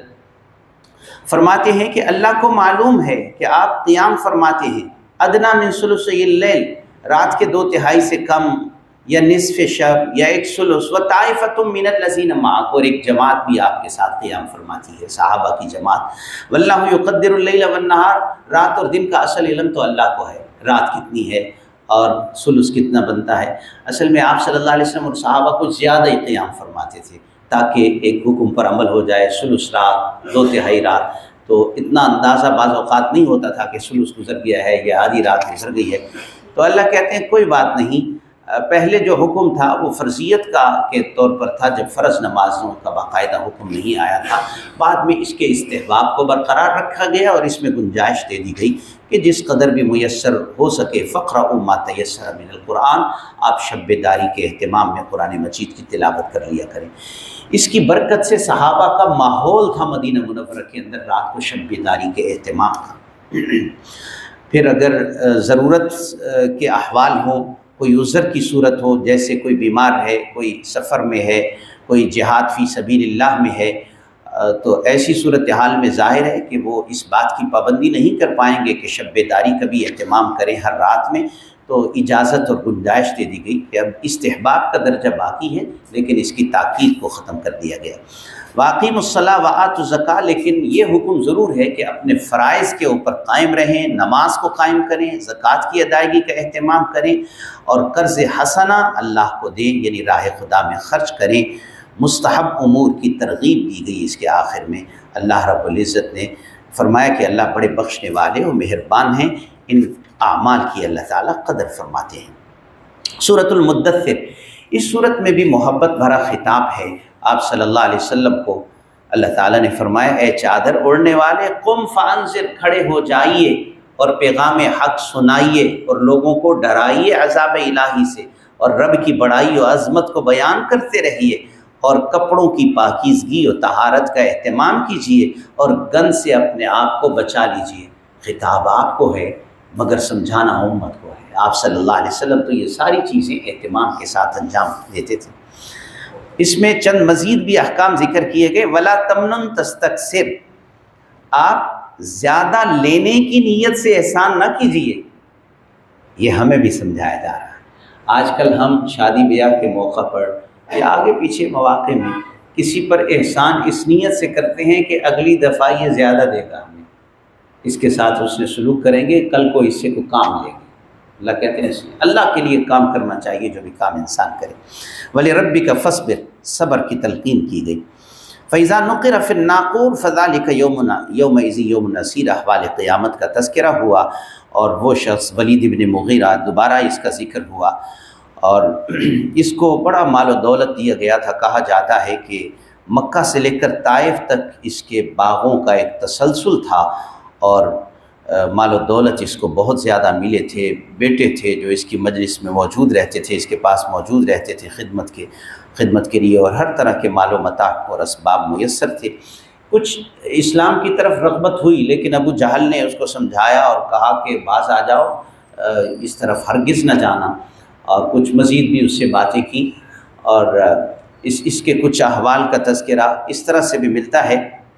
فرماتے ہیں کہ اللہ کو معلوم ہے کہ آپ قیام فرماتے ہیں ادنا من ثلثی اللیل، رات کے دو تہائی سے کم، یا نصف شب، یا ایک ثلث، وطائفۃ من الذین معک، اور ایک جماعت بھی آپ کے ساتھ قیام فرماتی ہے، صحابہ کی جماعت۔ واللہ یقدر اللیل والنہار، رات اور دن کا اصل علم تو اللہ کو ہے، رات کتنی ہے اور ثلث کتنا بنتا ہے۔ اصل میں آپ صلی اللہ علیہ وسلم اور صحابہ کو زیادہ ہی قیام فرماتے تھے تاکہ ایک حکم پر عمل ہو جائے، ثلث رات، دو تہائی رات، تو اتنا اندازہ بعض اوقات نہیں ہوتا تھا کہ ثلث گزر گیا ہے یا آدھی رات گزر گئی ہے۔ تو اللہ کہتے ہیں کوئی بات نہیں، پہلے جو حکم تھا وہ فرضیت کا کے طور پر تھا، جب فرض نمازوں کا باقاعدہ حکم نہیں آیا تھا، بعد میں اس کے استحباب کو برقرار رکھا گیا اور اس میں گنجائش دے دی گئی کہ جس قدر بھی میسر ہو سکے فقرؤوا ما تیسر من القرآن، آپ شب بیداری کے اہتمام میں قرآن مجید کی تلاوت کر لیا کریں۔ اس کی برکت سے صحابہ کا ماحول تھا مدینہ منورہ کے اندر رات کو شب بیداری کے اہتمام کا۔ پھر اگر ضرورت کے احوال ہوں، کوئی عذر کی صورت ہو، جیسے کوئی بیمار ہے، کوئی سفر میں ہے، کوئی جہاد فی سبیل اللہ میں ہے، تو ایسی صورتحال میں ظاہر ہے کہ وہ اس بات کی پابندی نہیں کر پائیں گے کہ شب بیداری کا بھی اہتمام کریں ہر رات میں، تو اجازت اور گنجائش دے دی گئی کہ اب استحباب کا درجہ باقی ہے لیکن اس کی تاکید کو ختم کر دیا گیا۔ واقیم الصلاۃ وآتوا الزکاۃ، لیکن یہ حکم ضرور ہے کہ اپنے فرائض کے اوپر قائم رہیں، نماز کو قائم کریں، زکوٰۃ کی ادائیگی کا اہتمام کریں اور قرض حسنہ اللہ کو دیں، یعنی راہ خدا میں خرچ کریں۔ مستحب امور کی ترغیب دی گئی اس کے آخر میں۔ اللہ رب العزت نے فرمایا کہ اللہ بڑے بخشنے والے اور مہربان ہیں، ان اعمال کی اللہ تعالیٰ قدر فرماتے ہیں۔ سورۃ المدثر، اس صورت میں بھی محبت بھرا خطاب ہے آپ صلی اللہ علیہ وسلم کو۔ اللہ تعالیٰ نے فرمایا اے چادر اوڑھنے والے، قم فانذر، کھڑے ہو جائیے اور پیغام حق سنائیے اور لوگوں کو ڈرائیے عذاب الہی سے، اور رب کی بڑائی و عظمت کو بیان کرتے رہیے، اور کپڑوں کی پاکیزگی و طہارت کا اہتمام کیجیے اور گند سے اپنے آپ کو بچا لیجیے۔ خطاب آپ کو ہے مگر سمجھانا امت کو ہے۔ آپ صلی اللہ علیہ وسلم تو یہ ساری چیزیں اہتمام کے ساتھ انجام دیتے تھے۔ اس میں چند مزید بھی احکام ذکر کیے گئے۔ ولا تمنن تستکثر، آپ زیادہ لینے کی نیت سے احسان نہ کیجیے، یہ ہمیں بھی سمجھایا جا رہا ہے۔ آج کل ہم شادی بیاہ کے موقع پر یا آگے پیچھے مواقع میں کسی پر احسان اس نیت سے کرتے ہیں کہ اگلی دفعہ یہ زیادہ دے گا ہمیں، اس کے ساتھ اس نے سلوک کریں گے، کل کو اس سے کوئی کام لیں گے۔ اللہ کہتے ہیں اللہ کے لیے کام کرنا چاہیے جو بھی کام انسان کرے۔ وَلِرَبِّكَ فَاصْبِرْ، صبر کی تلقین کی گئی۔ فَإِذَا نُقِرَ فِي النَّاقُورِ فَذَلِكَ يَوْمٌ يَوْمَئِذٍ يَوْمٌ عَسِيرٌ، احوال قیامت کا تذکرہ ہوا، اور وہ شخص ولید ابن مغیرہ، دوبارہ اس کا ذکر ہوا، اور اس کو بڑا مال و دولت دیا گیا تھا۔ کہا جاتا ہے کہ مکہ سے لے کر طائف تک اس کے باغوں کا ایک تسلسل تھا، اور مال و دولت اس کو بہت زیادہ ملے تھے، بیٹے تھے جو اس کی مجلس میں موجود رہتے تھے، اس کے پاس موجود رہتے تھے خدمت کے خدمت کے لیے، اور ہر طرح کے مال و متاع اور اسباب میسر تھے۔ کچھ اسلام کی طرف رغبت ہوئی، لیکن ابو جہل نے اس کو سمجھایا اور کہا کہ باز آ جاؤ، اس طرف ہرگز نہ جانا، اور کچھ مزید بھی اس سے باتیں کی، اور اس اس کے کچھ احوال کا تذکرہ اس طرح سے بھی ملتا ہے۔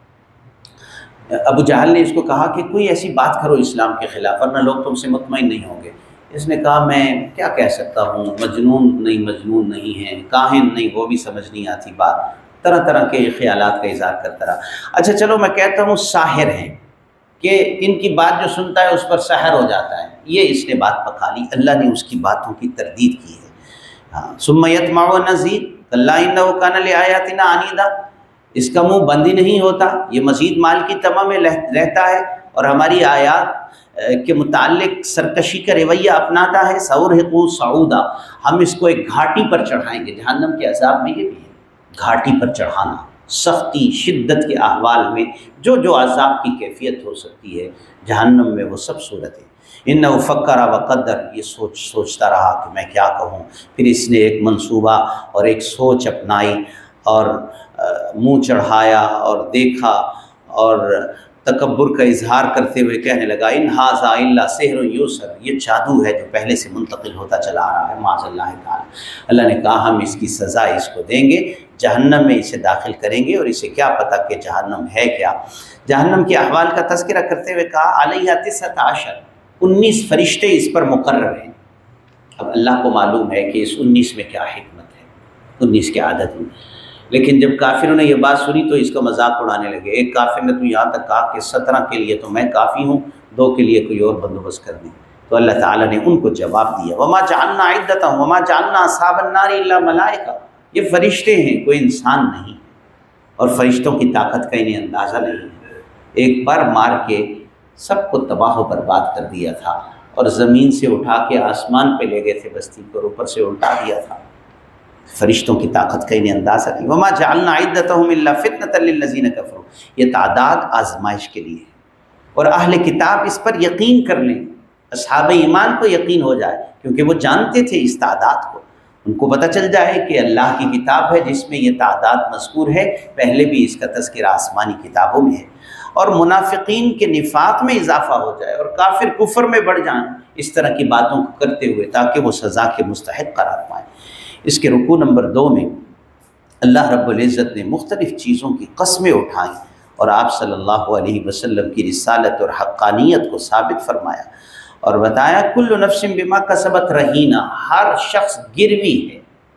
ابو جہل نے اس کو کہا کہ کوئی ایسی بات کرو اسلام کے خلاف، ورنہ لوگ تم سے مطمئن نہیں ہوں گے۔ اس نے کہا میں کیا کہہ سکتا ہوں، مجنون نہیں مجنون نہیں ہے، کاہن نہیں، وہ بھی سمجھ نہیں آتی بات، طرح طرح کے خیالات کا اظہار کرتا رہا۔ اچھا چلو میں کہتا ہوں ساحر ہیں، کہ ان کی بات جو سنتا ہے اس پر سحر ہو جاتا ہے، یہ اس نے بات پکا لی۔ اللہ نے اس کی باتوں کی تردید کی ہے۔ ہاں ثم یطمع نزید کلا انہ کان لآیاتنا عنیدا، اس کا منہ بند ہی نہیں ہوتا، یہ مزید مال کی طمع میں رہتا ہے اور ہماری آیات کے متعلق سرکشی کا رویہ اپناتا ہے۔ سأرہقہ صعودا، ہم اس کو ایک گھاٹی پر چڑھائیں گے۔ جہنم کے عذاب میں یہ بھی ہے، گھاٹی پر چڑھانا، سختی شدت کے احوال میں جو جو عذاب کی کیفیت ہو سکتی ہے جہنم میں، وہ سب صورت ہے۔ انہ فکر وقدر، یہ سوچ سوچتا رہا کہ میں کیا کہوں، پھر اس نے ایک منصوبہ اور ایک سوچ اپنائی، اور منہ چڑھایا اور دیکھا، اور تکبر کا اظہار کرتے ہوئے کہنے لگا ان ھذا الا سحر یوسر، یہ جادو ہے جو پہلے سے منتقل ہوتا چلا آ رہا ہے، معاذ اللہ تعالی۔ اللہ نے کہا ہم اس کی سزا اس کو دیں گے، جہنم میں اسے داخل کریں گے، اور اسے کیا پتہ کہ جہنم ہے کیا۔ جہنم کے احوال کا تذکرہ کرتے ہوئے کہا علیہ تسعۃ عشر، انیس فرشتے اس پر مقرر ہیں۔ اب اللہ کو معلوم ہے کہ اس انیس میں کیا حکمت ہے، انیس کے عدد میں، لیکن جب کافروں نے یہ بات سنی تو اس کا مذاق اڑانے لگے۔ ایک کافر نے تو یہاں تک کہا کہ سترہ کے لیے تو میں کافی ہوں، دو کے لیے کوئی اور بندوبست کر دیں۔ تو اللہ تعالیٰ نے ان کو جواب دیا وما جعلنا عدتهم وما جعلنا اصحاب النار الا ملائکہ، یہ فرشتے ہیں، کوئی انسان نہیں، اور فرشتوں کی طاقت کا انہیں اندازہ نہیں ہے۔ ایک بار مار کے سب کو تباہ و برباد کر دیا تھا، اور زمین سے اٹھا کے آسمان پہ لے گئے تھے بستی کو، اوپر سے الٹا دیا تھا۔ فرشتوں کی طاقت کا انہیں اندازہ نہیں۔ وما جعلنا عدتهم الا فتنة للذین کفروا، یہ تعداد آزمائش کے لیے، اور اہل کتاب اس پر یقین کر لیں، اصحاب ایمان کو یقین ہو جائے، کیونکہ وہ جانتے تھے اس تعداد کو، ان کو پتہ چل جائے کہ اللہ کی کتاب ہے جس میں یہ تعداد مذکور ہے، پہلے بھی اس کا تذکرہ آسمانی کتابوں میں ہے، اور منافقین کے نفاق میں اضافہ ہو جائے اور کافر کفر میں بڑھ جائیں اس طرح کی باتوں کو کرتے ہوئے، تاکہ وہ سزا کے مستحق قرار پائیں۔ اس کے رکوع نمبر دو میں اللہ رب العزت نے مختلف چیزوں کی قسمیں اٹھائیں، اور آپ صلی اللہ علیہ وسلم کی رسالت اور حقانیت کو ثابت فرمایا، اور بتایا کل نفس بما کسبت رہینہ، ہر شخص گروی ہے،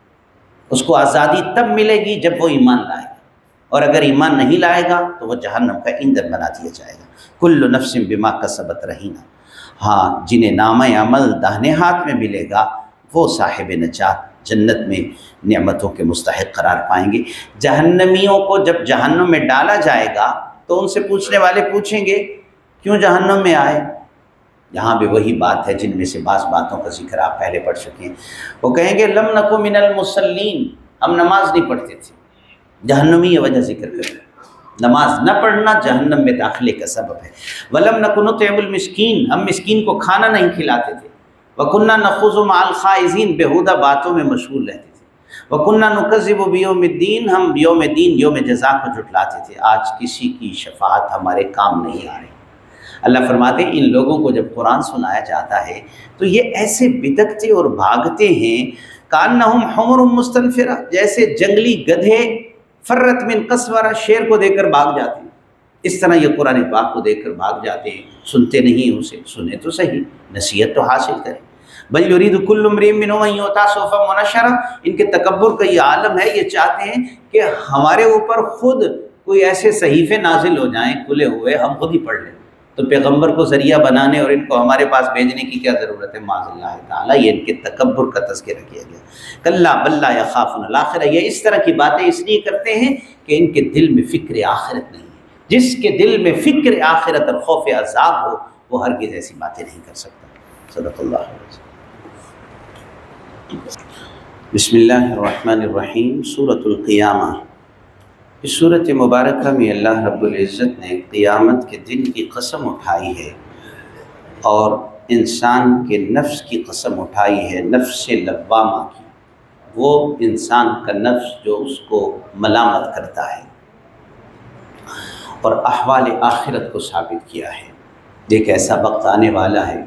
اس کو آزادی تب ملے گی جب وہ ایمان لائے گا، اور اگر ایمان نہیں لائے گا تو وہ جہنم کا ایندھن بنا دیا جائے گا۔ کل نفس بما کسبت رہینہ، ہاں جنہیں نامہ عمل داہنے ہاتھ میں ملے گا وہ صاحب نجات، جنت میں نعمتوں کے مستحق قرار پائیں گے۔ جہنمیوں کو جب جہنم میں ڈالا جائے گا تو ان سے پوچھنے والے پوچھیں گے کیوں جہنم میں آئے؟ یہاں بھی وہی بات ہے جن میں سے بعض باتوں کا ذکر آپ پہلے پڑھ چکے ہیں۔ وہ کہیں گے لم نکو من المصلین، ہم نماز نہیں پڑھتے تھے۔ جہنمی یہ وجہ ذکر کریں، نماز نہ پڑھنا جہنم میں داخلے کا سبب ہے۔ ولم نکو نطعم المسکین، ہم مسکین کو کھانا نہیں کھلاتے تھے۔ وَكُنَّا نَخُوضُ مَعَ الْخَائِضِينَ، بےہودہ باتوں میں مشغول رہتے تھے۔ وَكُنَّا نُكَذِّبُ بِيَوْمِ الدِّينِ، ہم یوم دین یوم جزا کو جھٹلاتے تھے۔ آج کسی کی شفاعت ہمارے کام نہیں آ رہی، اللہ فرماتے ہیں ان لوگوں کو جب قرآن سنایا جاتا ہے تو یہ ایسے بدکتے اور بھاگتے ہیں کانہم حمر مستنفرہ، جیسے جنگلی گدھے فرت من قسورہ، شیر کو دیکھ کر بھاگ جاتے ہیں، اس طرح یہ قرآن پاک کو دیکھ کر بھاگ جاتے ہیں، سنتے نہیں اسے، سنیں تو صحیح، نصیحت تو حاصل کریں۔ بل یرید کل امرئ منہم ان یؤتیٰ صحفا منشرہ، ان کے تکبر کا یہ عالم ہے، یہ چاہتے ہیں کہ ہمارے اوپر خود کوئی ایسے صحیفے نازل ہو جائیں کھلے ہوئے، ہم خود ہی پڑھ لیں، تو پیغمبر کو ذریعہ بنانے اور ان کو ہمارے پاس بھیجنے کی کیا ضرورت ہے؟ معاذ اللہ تعالیٰ، یہ ان کے تکبر کا تذکرہ کیا گیا۔ کلا بل لا یخافون الآخرہ، یہ اس طرح کی باتیں اس لیے کرتے ہیں کہ ان کے دل میں فکر آخرت نہیں ہے۔ جس کے دل میں فکر آخرت اور خوف عذاب ہو وہ ہرگز ایسی باتیں نہیں کر سکتا۔ صدق اللہ علیہ۔ بسم اللہ الرحمن الرحیم۔ سورۃ القیامہ۔ اس سورۃ مبارکہ میں اللہ رب العزت نے قیامت کے دن کی قسم اٹھائی ہے اور انسان کے نفس کی قسم اٹھائی ہے، نفس لوامہ کی، وہ انسان کا نفس جو اس کو ملامت کرتا ہے، اور احوال آخرت کو ثابت کیا ہے۔ ایک ایسا وقت آنے والا ہے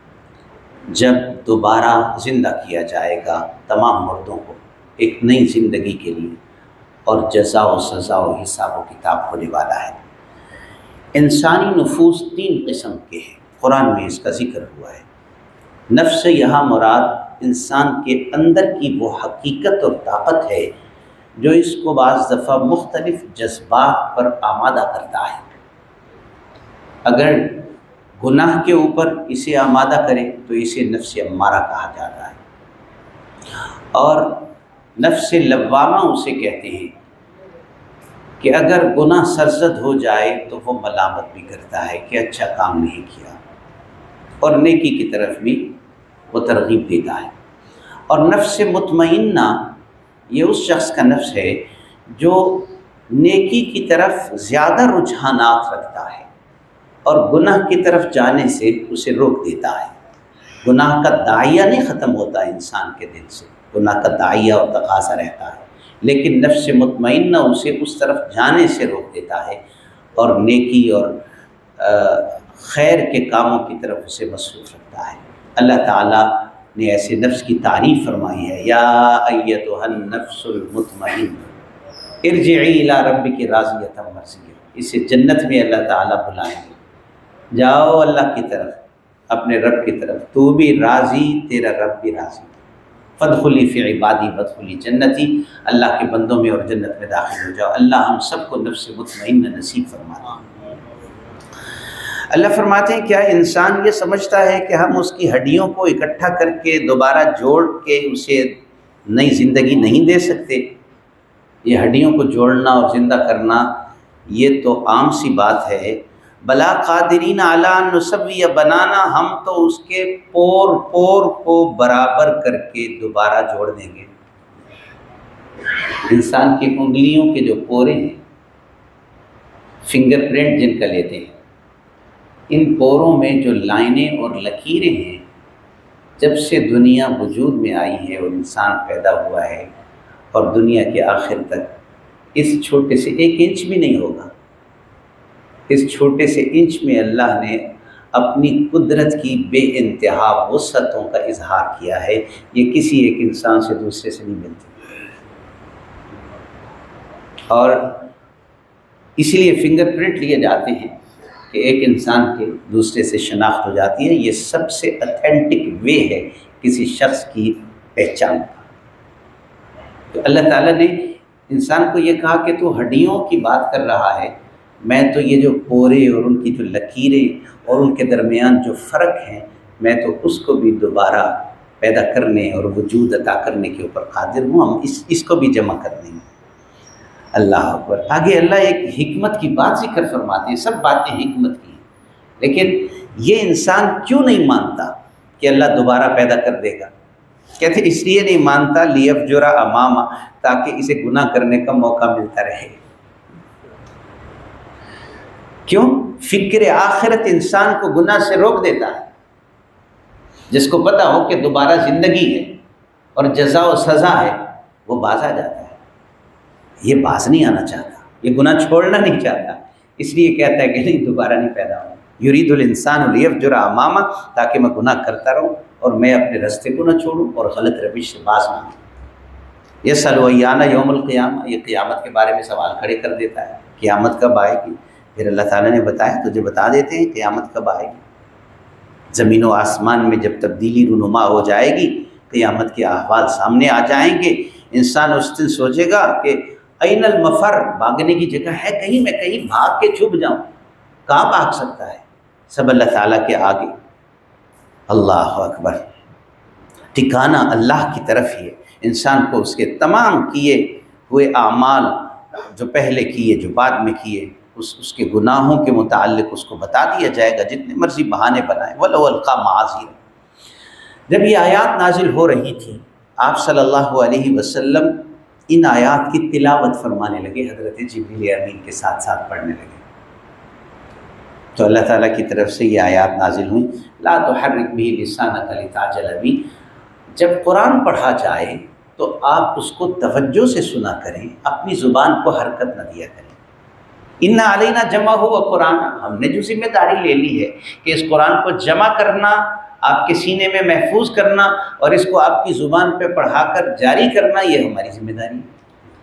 جب دوبارہ زندہ کیا جائے گا تمام مردوں کو ایک نئی زندگی کے لیے، اور جزا و سزا و حساب و کتاب ہونے والا ہے۔ انسانی نفوس تین قسم کے ہیں، قرآن میں اس کا ذکر ہوا ہے۔ نفس یہاں مراد انسان کے اندر کی وہ حقیقت اور طاقت ہے جو اس کو بعض دفعہ مختلف جذبات پر آمادہ کرتا ہے۔ اگر گناہ کے اوپر اسے آمادہ کرے تو اسے نفس امارہ کہا جاتا ہے، اور نفس لوامہ اسے کہتے ہیں کہ اگر گناہ سرزد ہو جائے تو وہ ملامت بھی کرتا ہے کہ اچھا کام نہیں کیا، اور نیکی کی طرف بھی وہ ترغیب دیتا ہے۔ اور نفس مطمئنہ یہ اس شخص کا نفس ہے جو نیکی کی طرف زیادہ رجحانات رکھتا ہے اور گناہ کی طرف جانے سے اسے روک دیتا ہے۔ گناہ کا داعیہ نہیں ختم ہوتا انسان کے دل سے، گناہ کا داعیہ اور تقاضا رہتا ہے، لیکن نفس مطمئنہ اسے اس طرف جانے سے روک دیتا ہے اور نیکی اور خیر کے کاموں کی طرف اسے مصروف رکھتا ہے۔ اللہ تعالیٰ نے ایسے نفس کی تعریف فرمائی ہے، یا ایتھا النفس المطمئنہ ارجعی الی ربک راضیۃ مرضیہ۔ اسے جنت میں اللہ تعالیٰ بلائیں گے، جاؤ اللہ کی طرف، اپنے رب کی طرف، تو بھی راضی، تیرا رب بھی راضی، فادخلی فی عبادی وادخلی جنتی، اللہ کے بندوں میں اور جنت میں داخل ہو جاؤ۔ اللہ ہم سب کو نفس مطمئنہ نصیب فرمائے۔ اللہ فرماتے ہیں کیا انسان یہ سمجھتا ہے کہ ہم اس کی ہڈیوں کو اکٹھا کر کے دوبارہ جوڑ کے اسے نئی زندگی نہیں دے سکتے؟ یہ ہڈیوں کو جوڑنا اور زندہ کرنا یہ تو عام سی بات ہے۔ بلا قادرین علی ان نسوی بنانا، ہم تو اس کے پور پور کو برابر کر کے دوبارہ جوڑ دیں گے۔ انسان کی انگلیوں کے جو پورے ہیں، فنگر پرنٹ جن کا لیتے ہیں، ان پوروں میں جو لائنیں اور لکیریں ہیں، جب سے دنیا وجود میں آئی ہے اور انسان پیدا ہوا ہے اور دنیا کے آخر تک اس چھوٹے سے ایک انچ بھی نہیں ہوگا، اس چھوٹے سے انچ میں اللہ نے اپنی قدرت کی بے انتہا وسعتوں کا اظہار کیا ہے۔ یہ کسی ایک انسان سے دوسرے سے نہیں ملتی، اور اسی لیے فنگر پرنٹ لیے جاتے ہیں کہ ایک انسان کے دوسرے سے شناخت ہو جاتی ہے۔ یہ سب سے اتھینٹک وے ہے کسی شخص کی پہچان کا۔ تو اللہ تعالیٰ نے انسان کو یہ کہا کہ تو ہڈیوں کی بات کر رہا ہے، میں تو یہ جو پورے اور ان کی جو لکیریں اور ان کے درمیان جو فرق ہیں، میں تو اس کو بھی دوبارہ پیدا کرنے اور وجود عطا کرنے کے اوپر قادر ہوں، ہم اس اس کو بھی جمع کر دیں گے۔ اللہ اکبر۔ آگے اللہ ایک حکمت کی بات ذکر فرماتے ہیں، سب باتیں حکمت کی ہیں، لیکن یہ انسان کیوں نہیں مانتا کہ اللہ دوبارہ پیدا کر دے گا؟ کہتے اس لیے نہیں مانتا لیفجر امامہ، تاکہ اسے گناہ کرنے کا موقع ملتا رہے۔ کیوں؟ فکر آخرت انسان کو گناہ سے روک دیتا ہے۔ جس کو پتہ ہو کہ دوبارہ زندگی ہے اور جزا و سزا ہے، وہ باز آ جاتا ہے۔ یہ باز نہیں آنا چاہتا، یہ گناہ چھوڑنا نہیں چاہتا، اس لیے کہتا ہے کہ نہیں دوبارہ نہیں پیدا ہوں۔ یرید الانسان لیفجر امامہ، تاکہ میں گناہ کرتا رہوں اور میں اپنے راستے کو نہ چھوڑوں اور غلط روش سے باز نہ آؤں۔ یسأل ایان یوم القیامہ، یہ قیامت کے بارے میں سوال کھڑے کر دیتا ہے، قیامت کب آئے گی؟ پھر اللہ تعالیٰ نے بتایا، تجھے بتا دیتے ہیں قیامت کب آئے گی۔ زمین و آسمان میں جب تبدیلی رونما ہو جائے گی، قیامت کے احوال سامنے آ جائیں گے، انسان اس دن سوچے گا کہ این المفر، بھاگنے کی جگہ ہے کہیں، میں کہیں بھاگ کے چھپ جاؤں، کہاں بھاگ سکتا ہے؟ سب اللہ تعالیٰ کے آگے۔ اللہ اکبر، ٹھکانہ اللہ کی طرف ہی ہے۔ انسان کو اس کے تمام کیے ہوئے اعمال، جو پہلے کیے جو بعد میں کیے، اس اس کے گناہوں کے متعلق اس کو بتا دیا جائے گا، جتنے مرضی بہانے بنائے، وَلَوْ أَلْقَىٰ مَعَاذِيرَ۔ جب یہ آیات نازل ہو رہی تھی، آپ صلی اللہ علیہ وسلم ان آیات کی تلاوت فرمانے لگے، حضرت جبریل امین کے ساتھ ساتھ پڑھنے لگے۔ تو اللہ تعالیٰ کی طرف سے یہ آیات نازل ہوئیں، لا تحرک بہ لسانک لتعجل بہ۔ جب قرآن پڑھا جائے تو آپ اس کو توجہ سے سنا کریں، اپنی زبان کو حرکت نہ دیا کریں۔ ان علینا جمعہ و قرآن، ہم نے جو ذمہ داری لے لی ہے کہ اس قرآن کو جمع کرنا، آپ کے سینے میں محفوظ کرنا اور اس کو آپ کی زبان پہ پڑھا کر جاری کرنا، یہ ہماری ذمہ داری ہے۔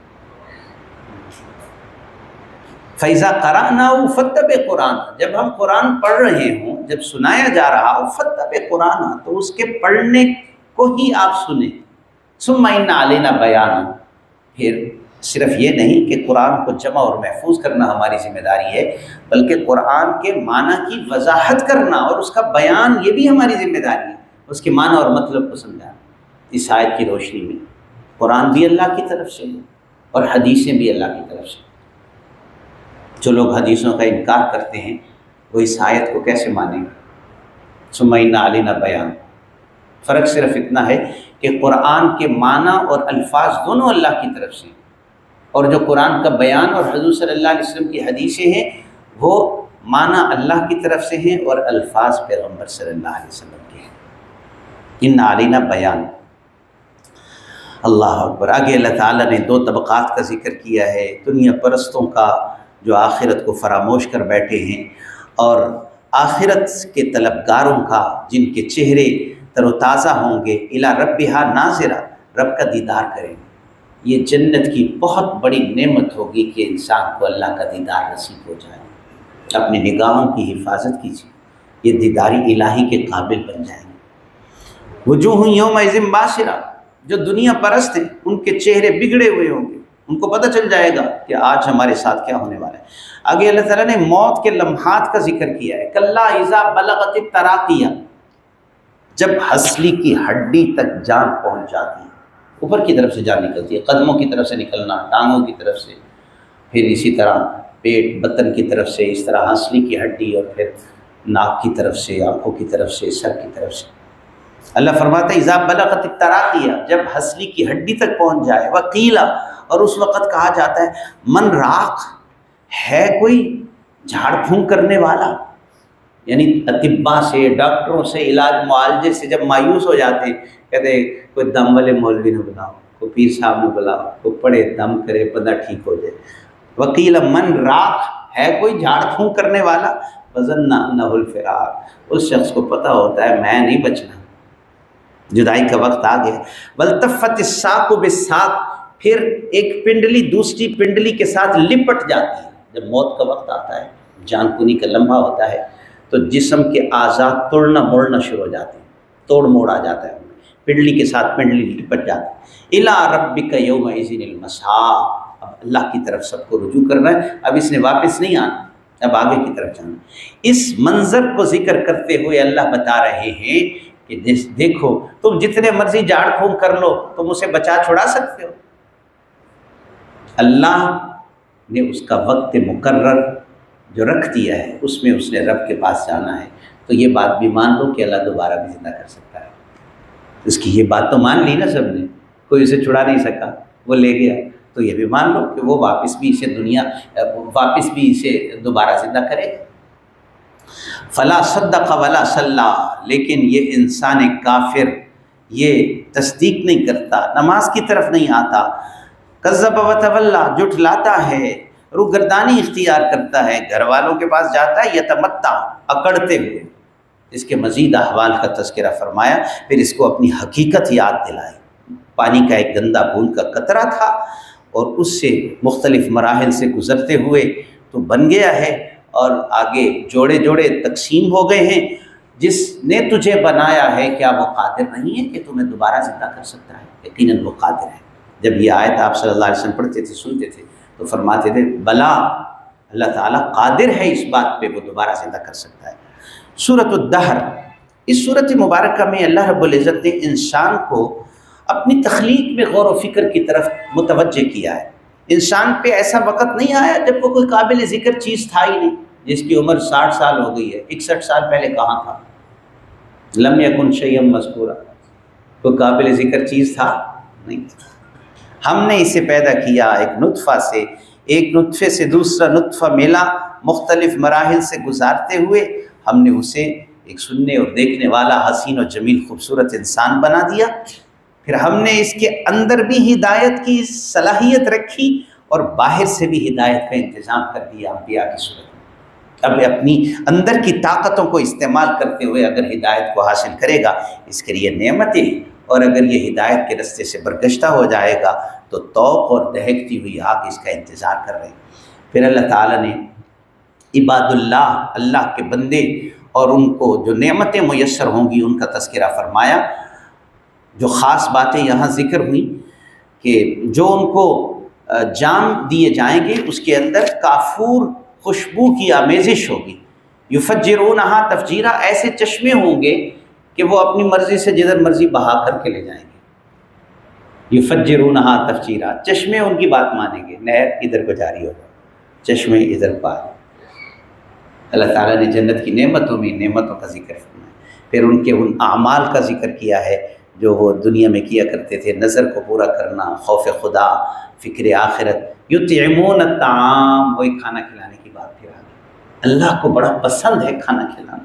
فَإِذَا قَرَأْنَاهُ فَاتَّبِعْ قُرْآنَهُ، جب ہم قرآن پڑھ رہے ہوں، جب سنایا جا رہا ہو، فَاتَّبِعْ قُرْآنَهُ، تو اس کے پڑھنے کو ہی آپ سنیں۔ ثُمَّ إِنَّ عَلَيْنَا بَيَانَهُ، پھر صرف یہ نہیں کہ قرآن کو جمع اور محفوظ کرنا ہماری ذمہ داری ہے، بلکہ قرآن کے معنی کی وضاحت کرنا اور اس کا بیان، یہ بھی ہماری ذمہ داری ہے، اس کے معنی اور مطلب کو سمجھانا۔ اس آیت کی روشنی میں قرآن بھی اللہ کی طرف سے ہے اور حدیثیں بھی اللہ کی طرف سے۔ جو لوگ حدیثوں کا انکار کرتے ہیں وہ اس آیت کو کیسے مانیں گے؟ ثم ان علینا بیان۔ فرق صرف اتنا ہے کہ قرآن کے معنی اور الفاظ دونوں اللہ کی طرف سے ہیں، اور جو قرآن کا بیان اور حضور صلی اللہ علیہ وسلم کی حدیثیں ہیں وہ معنی اللہ کی طرف سے ہیں اور الفاظ پیغمبر صلی اللہ علیہ وسلم کے ہیں۔ ان علینا بیان۔ اللہ اکبر۔ آگے اللہ تعالیٰ نے دو طبقات کا ذکر کیا ہے، دنیا پرستوں کا جو آخرت کو فراموش کر بیٹھے ہیں، اور آخرت کے طلبگاروں کا جن کے چہرے تر و تازہ ہوں گے، الی ربہا ناظرہ، رب کا دیدار کریں گے۔ یہ جنت کی بہت بڑی نعمت ہوگی کہ انسان کو اللہ کا دیدار نصیب ہو جائے۔ اپنی نگاہوں کی حفاظت کیجیے، یہ دیداری الہی کے قابل بن جائیں گے۔ وجوہ یومئذ باسرہ، جو دنیا پرست ہیں ان کے چہرے بگڑے ہوئے ہوں گے، ان کو پتہ چل جائے گا کہ آج ہمارے ساتھ کیا ہونے والا ہے۔ آگے اللہ تعالیٰ نے موت کے لمحات کا ذکر کیا ہے، کلا اذا بلغت التراقیہ، جب ہنسلی کی ہڈی تک جان پہنچ جاتی ہے، اوپر کی طرف سے جان نکلتی ہے، قدموں کی طرف سے نکلنا، ٹانگوں کی طرف سے، پھر اسی طرح پیٹ بطن کی طرف سے، اس طرح ہنسلی کی ہڈی، اور پھر ناک کی طرف سے، آنکھوں کی طرف سے، سر کی طرف سے۔ اللہ فرماتا ہے اذا بلغت التراقیہ، جب ہنسلی کی ہڈی تک پہنچ جائے، وقیلا، اور اس وقت کہا جاتا ہے من راق، ہے کوئی جھاڑ پھونک کرنے والا، یعنی اطباء سے، ڈاکٹروں سے، علاج معالجے سے جب مایوس ہو جاتے ہیں، کہتے ہیں کوئی دم والے مولوی نے بلاؤ، کوئی پیر صاحب نے بلاؤ، کوئی پڑھے دم کرے پتہ ٹھیک ہو جائے۔ وکیل من راق، ہے کوئی جھاڑ پھونک کرنے والا، وظن انہ الفراق، اس شخص کو پتہ ہوتا ہے میں نہیں بچنا، جدائی کا وقت آ گیا۔ والتفت الساق بالساق، پھر ایک پنڈلی دوسری پنڈلی کے ساتھ لپٹ جاتی ہے۔ جب موت کا وقت آتا ہے، جان کنی کا لمحہ ہوتا ہے، تو جسم کے اعضاء توڑنا موڑنا شروع ہو جاتے ہیں، توڑ موڑ آ جاتا ہے، پنڈلی کے ساتھ پنڈلی لپٹ جاتی ہے۔ الی ربک یومئذ المساق، اب اللہ کی طرف سب کو رجوع کرنا ہے، اب اس نے واپس نہیں آنا، اب آگے کی طرف جانا۔ اس منظر کو ذکر کرتے ہوئے اللہ بتا رہے ہیں کہ دیکھو تم جتنے مرضی جھاڑ پھونک کر لو، تم اسے بچا چھڑا سکتے ہو؟ اللہ نے اس کا وقت مقرر جو رکھ دیا ہے، اس میں اس نے رب کے پاس جانا ہے، تو یہ بات بھی مان لو کہ اللہ دوبارہ بھی زندہ کر سکتا ہے۔ اس کی یہ بات تو مان لی نا سب نے، کوئی اسے چھڑا نہیں سکا، وہ لے گیا، تو یہ بھی مان لو کہ وہ واپس بھی اسے دنیا واپس بھی اسے دوبارہ زندہ کرے گا۔ فلا صدق ولا صلی، لیکن یہ انسان کافر یہ تصدیق نہیں کرتا، نماز کی طرف نہیں آتا، کذب و تولی، جھٹلاتا ہے، روگردانی اختیار کرتا ہے، گھر والوں کے پاس جاتا ہے یتمتع، اکڑتے ہوئے۔ اس کے مزید احوال کا تذکرہ فرمایا، پھر اس کو اپنی حقیقت یاد دلائی۔ پانی کا ایک گندا بوند کا قطرہ تھا اور اس سے مختلف مراحل سے گزرتے ہوئے تو بن گیا ہے، اور آگے جوڑے جوڑے تقسیم ہو گئے ہیں۔ جس نے تجھے بنایا ہے کیا وہ قادر نہیں ہے کہ تمہیں دوبارہ زندہ کر سکتا ہے؟ یقیناً وہ قادر ہے۔ جب یہ آیت آپ صلی اللہ علیہ وسلم پڑھتے تھے، سنتے تھے، تو فرماتے تھے بلا، اللہ تعالیٰ قادر ہے اس بات پہ، وہ دوبارہ زندہ کر سکتا ہے۔ سورۃ الدہر، اس سورۃ مبارکہ میں اللہ رب العزت نے انسان کو اپنی تخلیق میں غور و فکر کی طرف متوجہ کیا ہے۔ انسان پہ ایسا وقت نہیں آیا جب وہ کوئی قابل ذکر چیز تھا ہی نہیں۔ جس کی عمر ساٹھ سال ہو گئی ہے، اکسٹھ سال پہلے کہاں تھا؟ لم یکن شیئا مذکورا، کوئی قابل ذکر چیز تھا نہیں تھا۔ ہم نے اسے پیدا کیا ایک نطفہ سے، ایک نطفے سے دوسرا نطفہ ملا، مختلف مراحل سے گزارتے ہوئے ہم نے اسے ایک سننے اور دیکھنے والا حسین و جمیل خوبصورت انسان بنا دیا۔ پھر ہم نے اس کے اندر بھی ہدایت کی صلاحیت رکھی اور باہر سے بھی ہدایت کا انتظام کر دیا انبیاء کی صورت میں۔ اب اپنی اندر کی طاقتوں کو استعمال کرتے ہوئے اگر ہدایت کو حاصل کرے گا، اس کے لیے نعمتیں، اور اگر یہ ہدایت کے رستے سے برگشتہ ہو جائے گا تو توق اور دہکتی ہوئی آگ اس کا انتظار کر رہے ہیں۔ پھر اللہ تعالیٰ نے عباد اللہ، اللہ کے بندے، اور ان کو جو نعمتیں میسر ہوں گی ان کا تذکرہ فرمایا۔ جو خاص باتیں یہاں ذکر ہوئیں کہ جو ان کو جام دیے جائیں گے اس کے اندر کافور خوشبو کی آمیزش ہوگی، یفجرونہا تفجیرا، ایسے چشمے ہوں گے کہ وہ اپنی مرضی سے جدھر مرضی بہا کر کے لے جائیں گے۔ یفجرونہا تفجیرا، چشمے ان کی بات مانیں گے، نہر ادھر کو جاری ہوگا، چشمے ادھر پار۔ اللہ تعالیٰ نے جنت کی نعمتوں میں نعمتوں کا ذکر فرمایا، پھر ان کے ان اعمال کا ذکر کیا ہے جو وہ دنیا میں کیا کرتے تھے، نظر کو پورا کرنا، خوف خدا، فکر آخرت۔ یطعمون الطعام، وہی کھانا کھلانے کی بات پھر آ گئی۔ اللہ کو بڑا پسند ہے کھانا کھلانا۔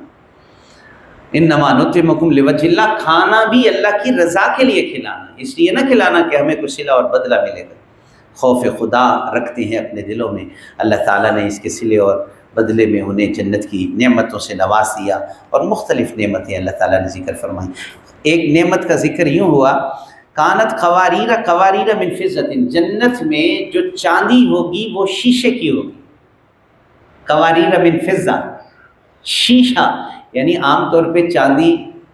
انما نطعمکم لوجہ اللہ، کھانا بھی اللہ کی رضا کے لیے کھلانا، اس لیے نہ کھلانا کہ ہمیں کوئی صلہ اور بدلہ ملے گا۔ خوف خدا رکھتے ہیں اپنے دلوں میں، اللہ تعالیٰ نے اس کے صلے اور بدلے میں انہیں جنت کی نعمتوں سے نواز دیا، اور مختلف نعمتیں اللہ تعالیٰ نے ذکر فرمائیں۔ ایک نعمت کا ذکر یوں ہوا، کانت قواریر قواریر من فضۃ، جنت میں جو چاندی ہوگی وہ شیشے کی ہوگی۔ قواریر من فضہ، شیشہ، یعنی عام طور پہ چاندی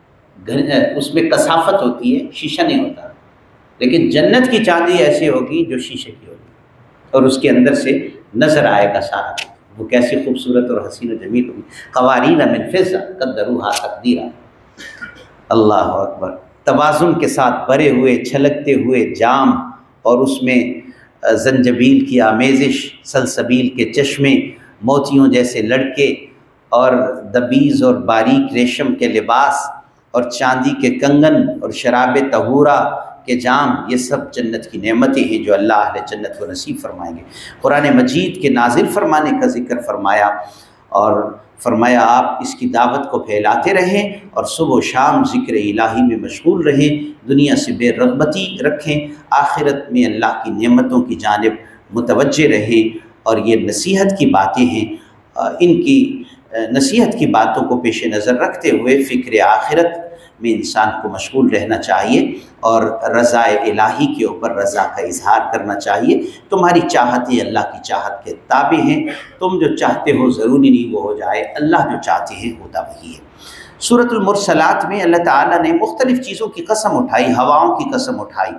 اس میں کثافت ہوتی ہے، شیشہ نہیں ہوتا، لیکن جنت کی چاندی ایسی ہوگی جو شیشے کی ہوگی، اور اس کے اندر سے نظر آئے گا سارا، وہ کیسی خوبصورت اور حسین و جمیل ہوگی۔ قواریر من فضہ قدروہا تقدیرا، اللہ اکبر۔ توازن کے ساتھ بھرے ہوئے چھلکتے ہوئے جام، اور اس میں زنجبیل کی آمیزش، سلسبیل کے چشمے، موتیوں جیسے لڑکے، اور دبیز اور باریک ریشم کے لباس، اور چاندی کے کنگن، اور شراب طہورہ کے جام، یہ سب جنت کی نعمتیں ہیں جو اللہ اہل جنت کو نصیب فرمائیں گے۔ قرآن مجید کے نازل فرمانے کا ذکر فرمایا، اور فرمایا آپ اس کی دعوت کو پھیلاتے رہیں اور صبح و شام ذکر الہی میں مشغول رہیں، دنیا سے بے رغبتی رکھیں، آخرت میں اللہ کی نعمتوں کی جانب متوجہ رہیں۔ اور یہ نصیحت کی باتیں ہیں، ان کی نصیحت کی باتوں کو پیش نظر رکھتے ہوئے فکر آخرت میں انسان کو مشغول رہنا چاہیے، اور رضا الہی کے اوپر رضا کا اظہار کرنا چاہیے۔ تمہاری چاہتیں اللہ کی چاہت کے تابع ہیں، تم جو چاہتے ہو ضروری نہیں وہ ہو جائے، اللہ جو چاہتے ہیں ہوتا وہی ہے۔ سورۃ المرسلات میں اللہ تعالیٰ نے مختلف چیزوں کی قسم اٹھائی، ہواؤں کی قسم اٹھائی،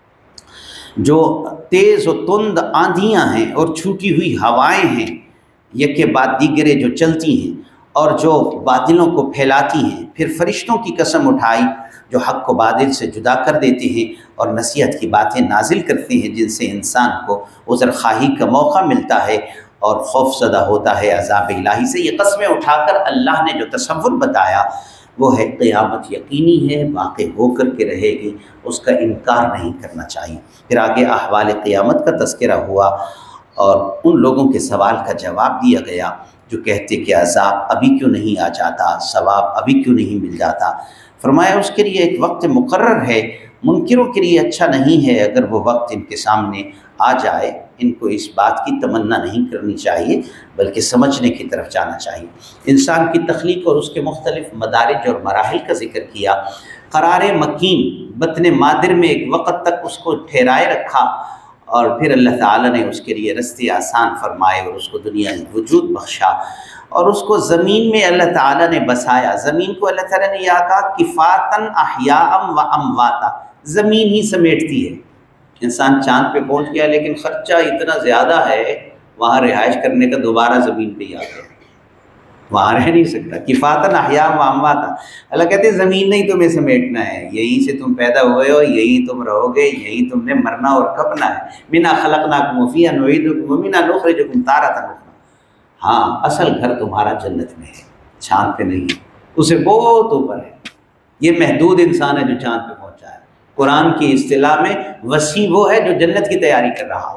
جو تیز و تند آندھیاں ہیں اور چھوٹی ہوئی ہوائیں ہیں، یک کے بعد دیگرے جو چلتی ہیں اور جو بادلوں کو پھیلاتی ہیں۔ پھر فرشتوں کی قسم اٹھائی جو حق کو باطل سے جدا کر دیتے ہیں اور نصیحت کی باتیں نازل کرتے ہیں، جن سے انسان کو عذر خواہی کا موقع ملتا ہے اور خوف زدہ ہوتا ہے عذاب الہی سے۔ یہ قسمیں اٹھا کر اللہ نے جو تصور بتایا وہ ہے قیامت یقینی ہے، واقع ہو کر کے رہے گی، اس کا انکار نہیں کرنا چاہیے۔ پھر آگے احوال قیامت کا تذکرہ ہوا، اور ان لوگوں کے سوال کا جواب دیا گیا جو کہتے کہ عذاب ابھی کیوں نہیں آ جاتا، ثواب ابھی کیوں نہیں مل جاتا۔ فرمایا اس کے لیے ایک وقت مقرر ہے، منکروں کے لیے اچھا نہیں ہے اگر وہ وقت ان کے سامنے آ جائے۔ ان کو اس بات کی تمنا نہیں کرنی چاہیے بلکہ سمجھنے کی طرف جانا چاہیے۔ انسان کی تخلیق اور اس کے مختلف مدارج اور مراحل کا ذکر کیا۔ قرار مکین بطن مادر میں ایک وقت تک اس کو ٹھہرائے رکھا اور پھر اللہ تعالیٰ نے اس کے لیے رستے آسان فرمائے اور اس کو دنیا میں وجود بخشا، اور اس کو زمین میں اللہ تعالیٰ نے بسایا۔ زمین کو اللہ تعالیٰ نے یہ کہا کفاتن احیاء و امواتا، زمین ہی سمیٹتی ہے۔ انسان چاند پہ پہنچ گیا لیکن خرچہ اتنا زیادہ ہے وہاں رہائش کرنے کا، دوبارہ زمین پہ ہی آ گیا، وہاں رہ نہیں سکتا۔ کفاتن احیاء و امواتا، اللہ کہتے ہیں زمین نہیں تمہیں سمیٹنا ہے، یہیں سے تم پیدا ہوئے ہو، یہیں تم رہو گے، یہیں تم نے مرنا اور کھپنا ہے۔ منھا خلقناکم وفیہا نعیدکم ومنھا نخرجکم تارۃ اخری۔ ہاں اصل گھر تمہارا جنت میں ہے، چاند پہ نہیں ہے، اسے بہت اوپر ہے۔ یہ محدود انسان ہے جو چاند پہ پہنچا ہے۔ قرآن کی اصطلاح میں وسیع وہ ہے جو جنت کی تیاری کر رہا ہو۔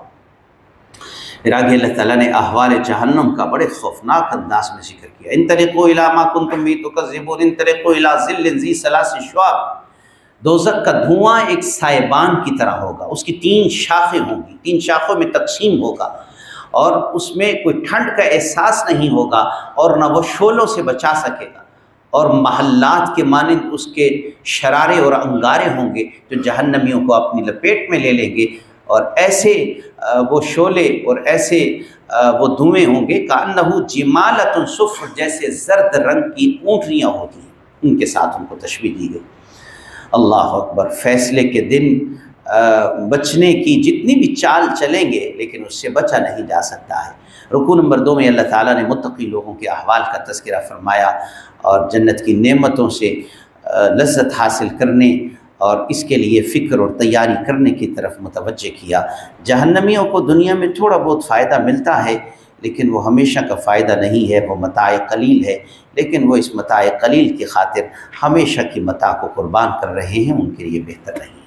پھر آگے اللہ تعالیٰ نے احوال جہنم کا بڑے خوفناک انداز میں ذکر کیا۔ انطلقوا الی ما کنتم به تکذبون انطلقوا الی ظل ذی ثلاث شعاب، دوزخ کا دھواں ایک سائبان کی طرح ہوگا، اس کی تین شاخیں ہوں گی، تین شاخوں میں تقسیم ہوگا، اور اس میں کوئی ٹھنڈ کا احساس نہیں ہوگا اور نہ وہ شعلوں سے بچا سکے گا، اور محلات کے مانند اس کے شرارے اور انگارے ہوں گے جو جہنمیوں کو اپنی لپیٹ میں لے لیں گے، اور ایسے وہ شعلے اور ایسے وہ دھوئیں ہوں گے کأنہ جمالۃ صفر، جیسے زرد رنگ کی اونٹنیاں ہوتی ہیں، ان کے ساتھ ان کو تشبیہ دی گئی۔ اللہ اکبر، فیصلے کے دن بچنے کی جتنی بھی چال چلیں گے لیکن اس سے بچا نہیں جا سکتا ہے۔ رکوع نمبر دو میں اللہ تعالیٰ نے متقی لوگوں کے احوال کا تذکرہ فرمایا اور جنت کی نعمتوں سے لذت حاصل کرنے اور اس کے لیے فکر اور تیاری کرنے کی طرف متوجہ کیا۔ جہنمیوں کو دنیا میں تھوڑا بہت فائدہ ملتا ہے لیکن وہ ہمیشہ کا فائدہ نہیں ہے، وہ متاع قلیل ہے، لیکن وہ اس متاع قلیل کی خاطر ہمیشہ کی متاع کو قربان کر رہے ہیں، ان کے لیے بہتر نہیں۔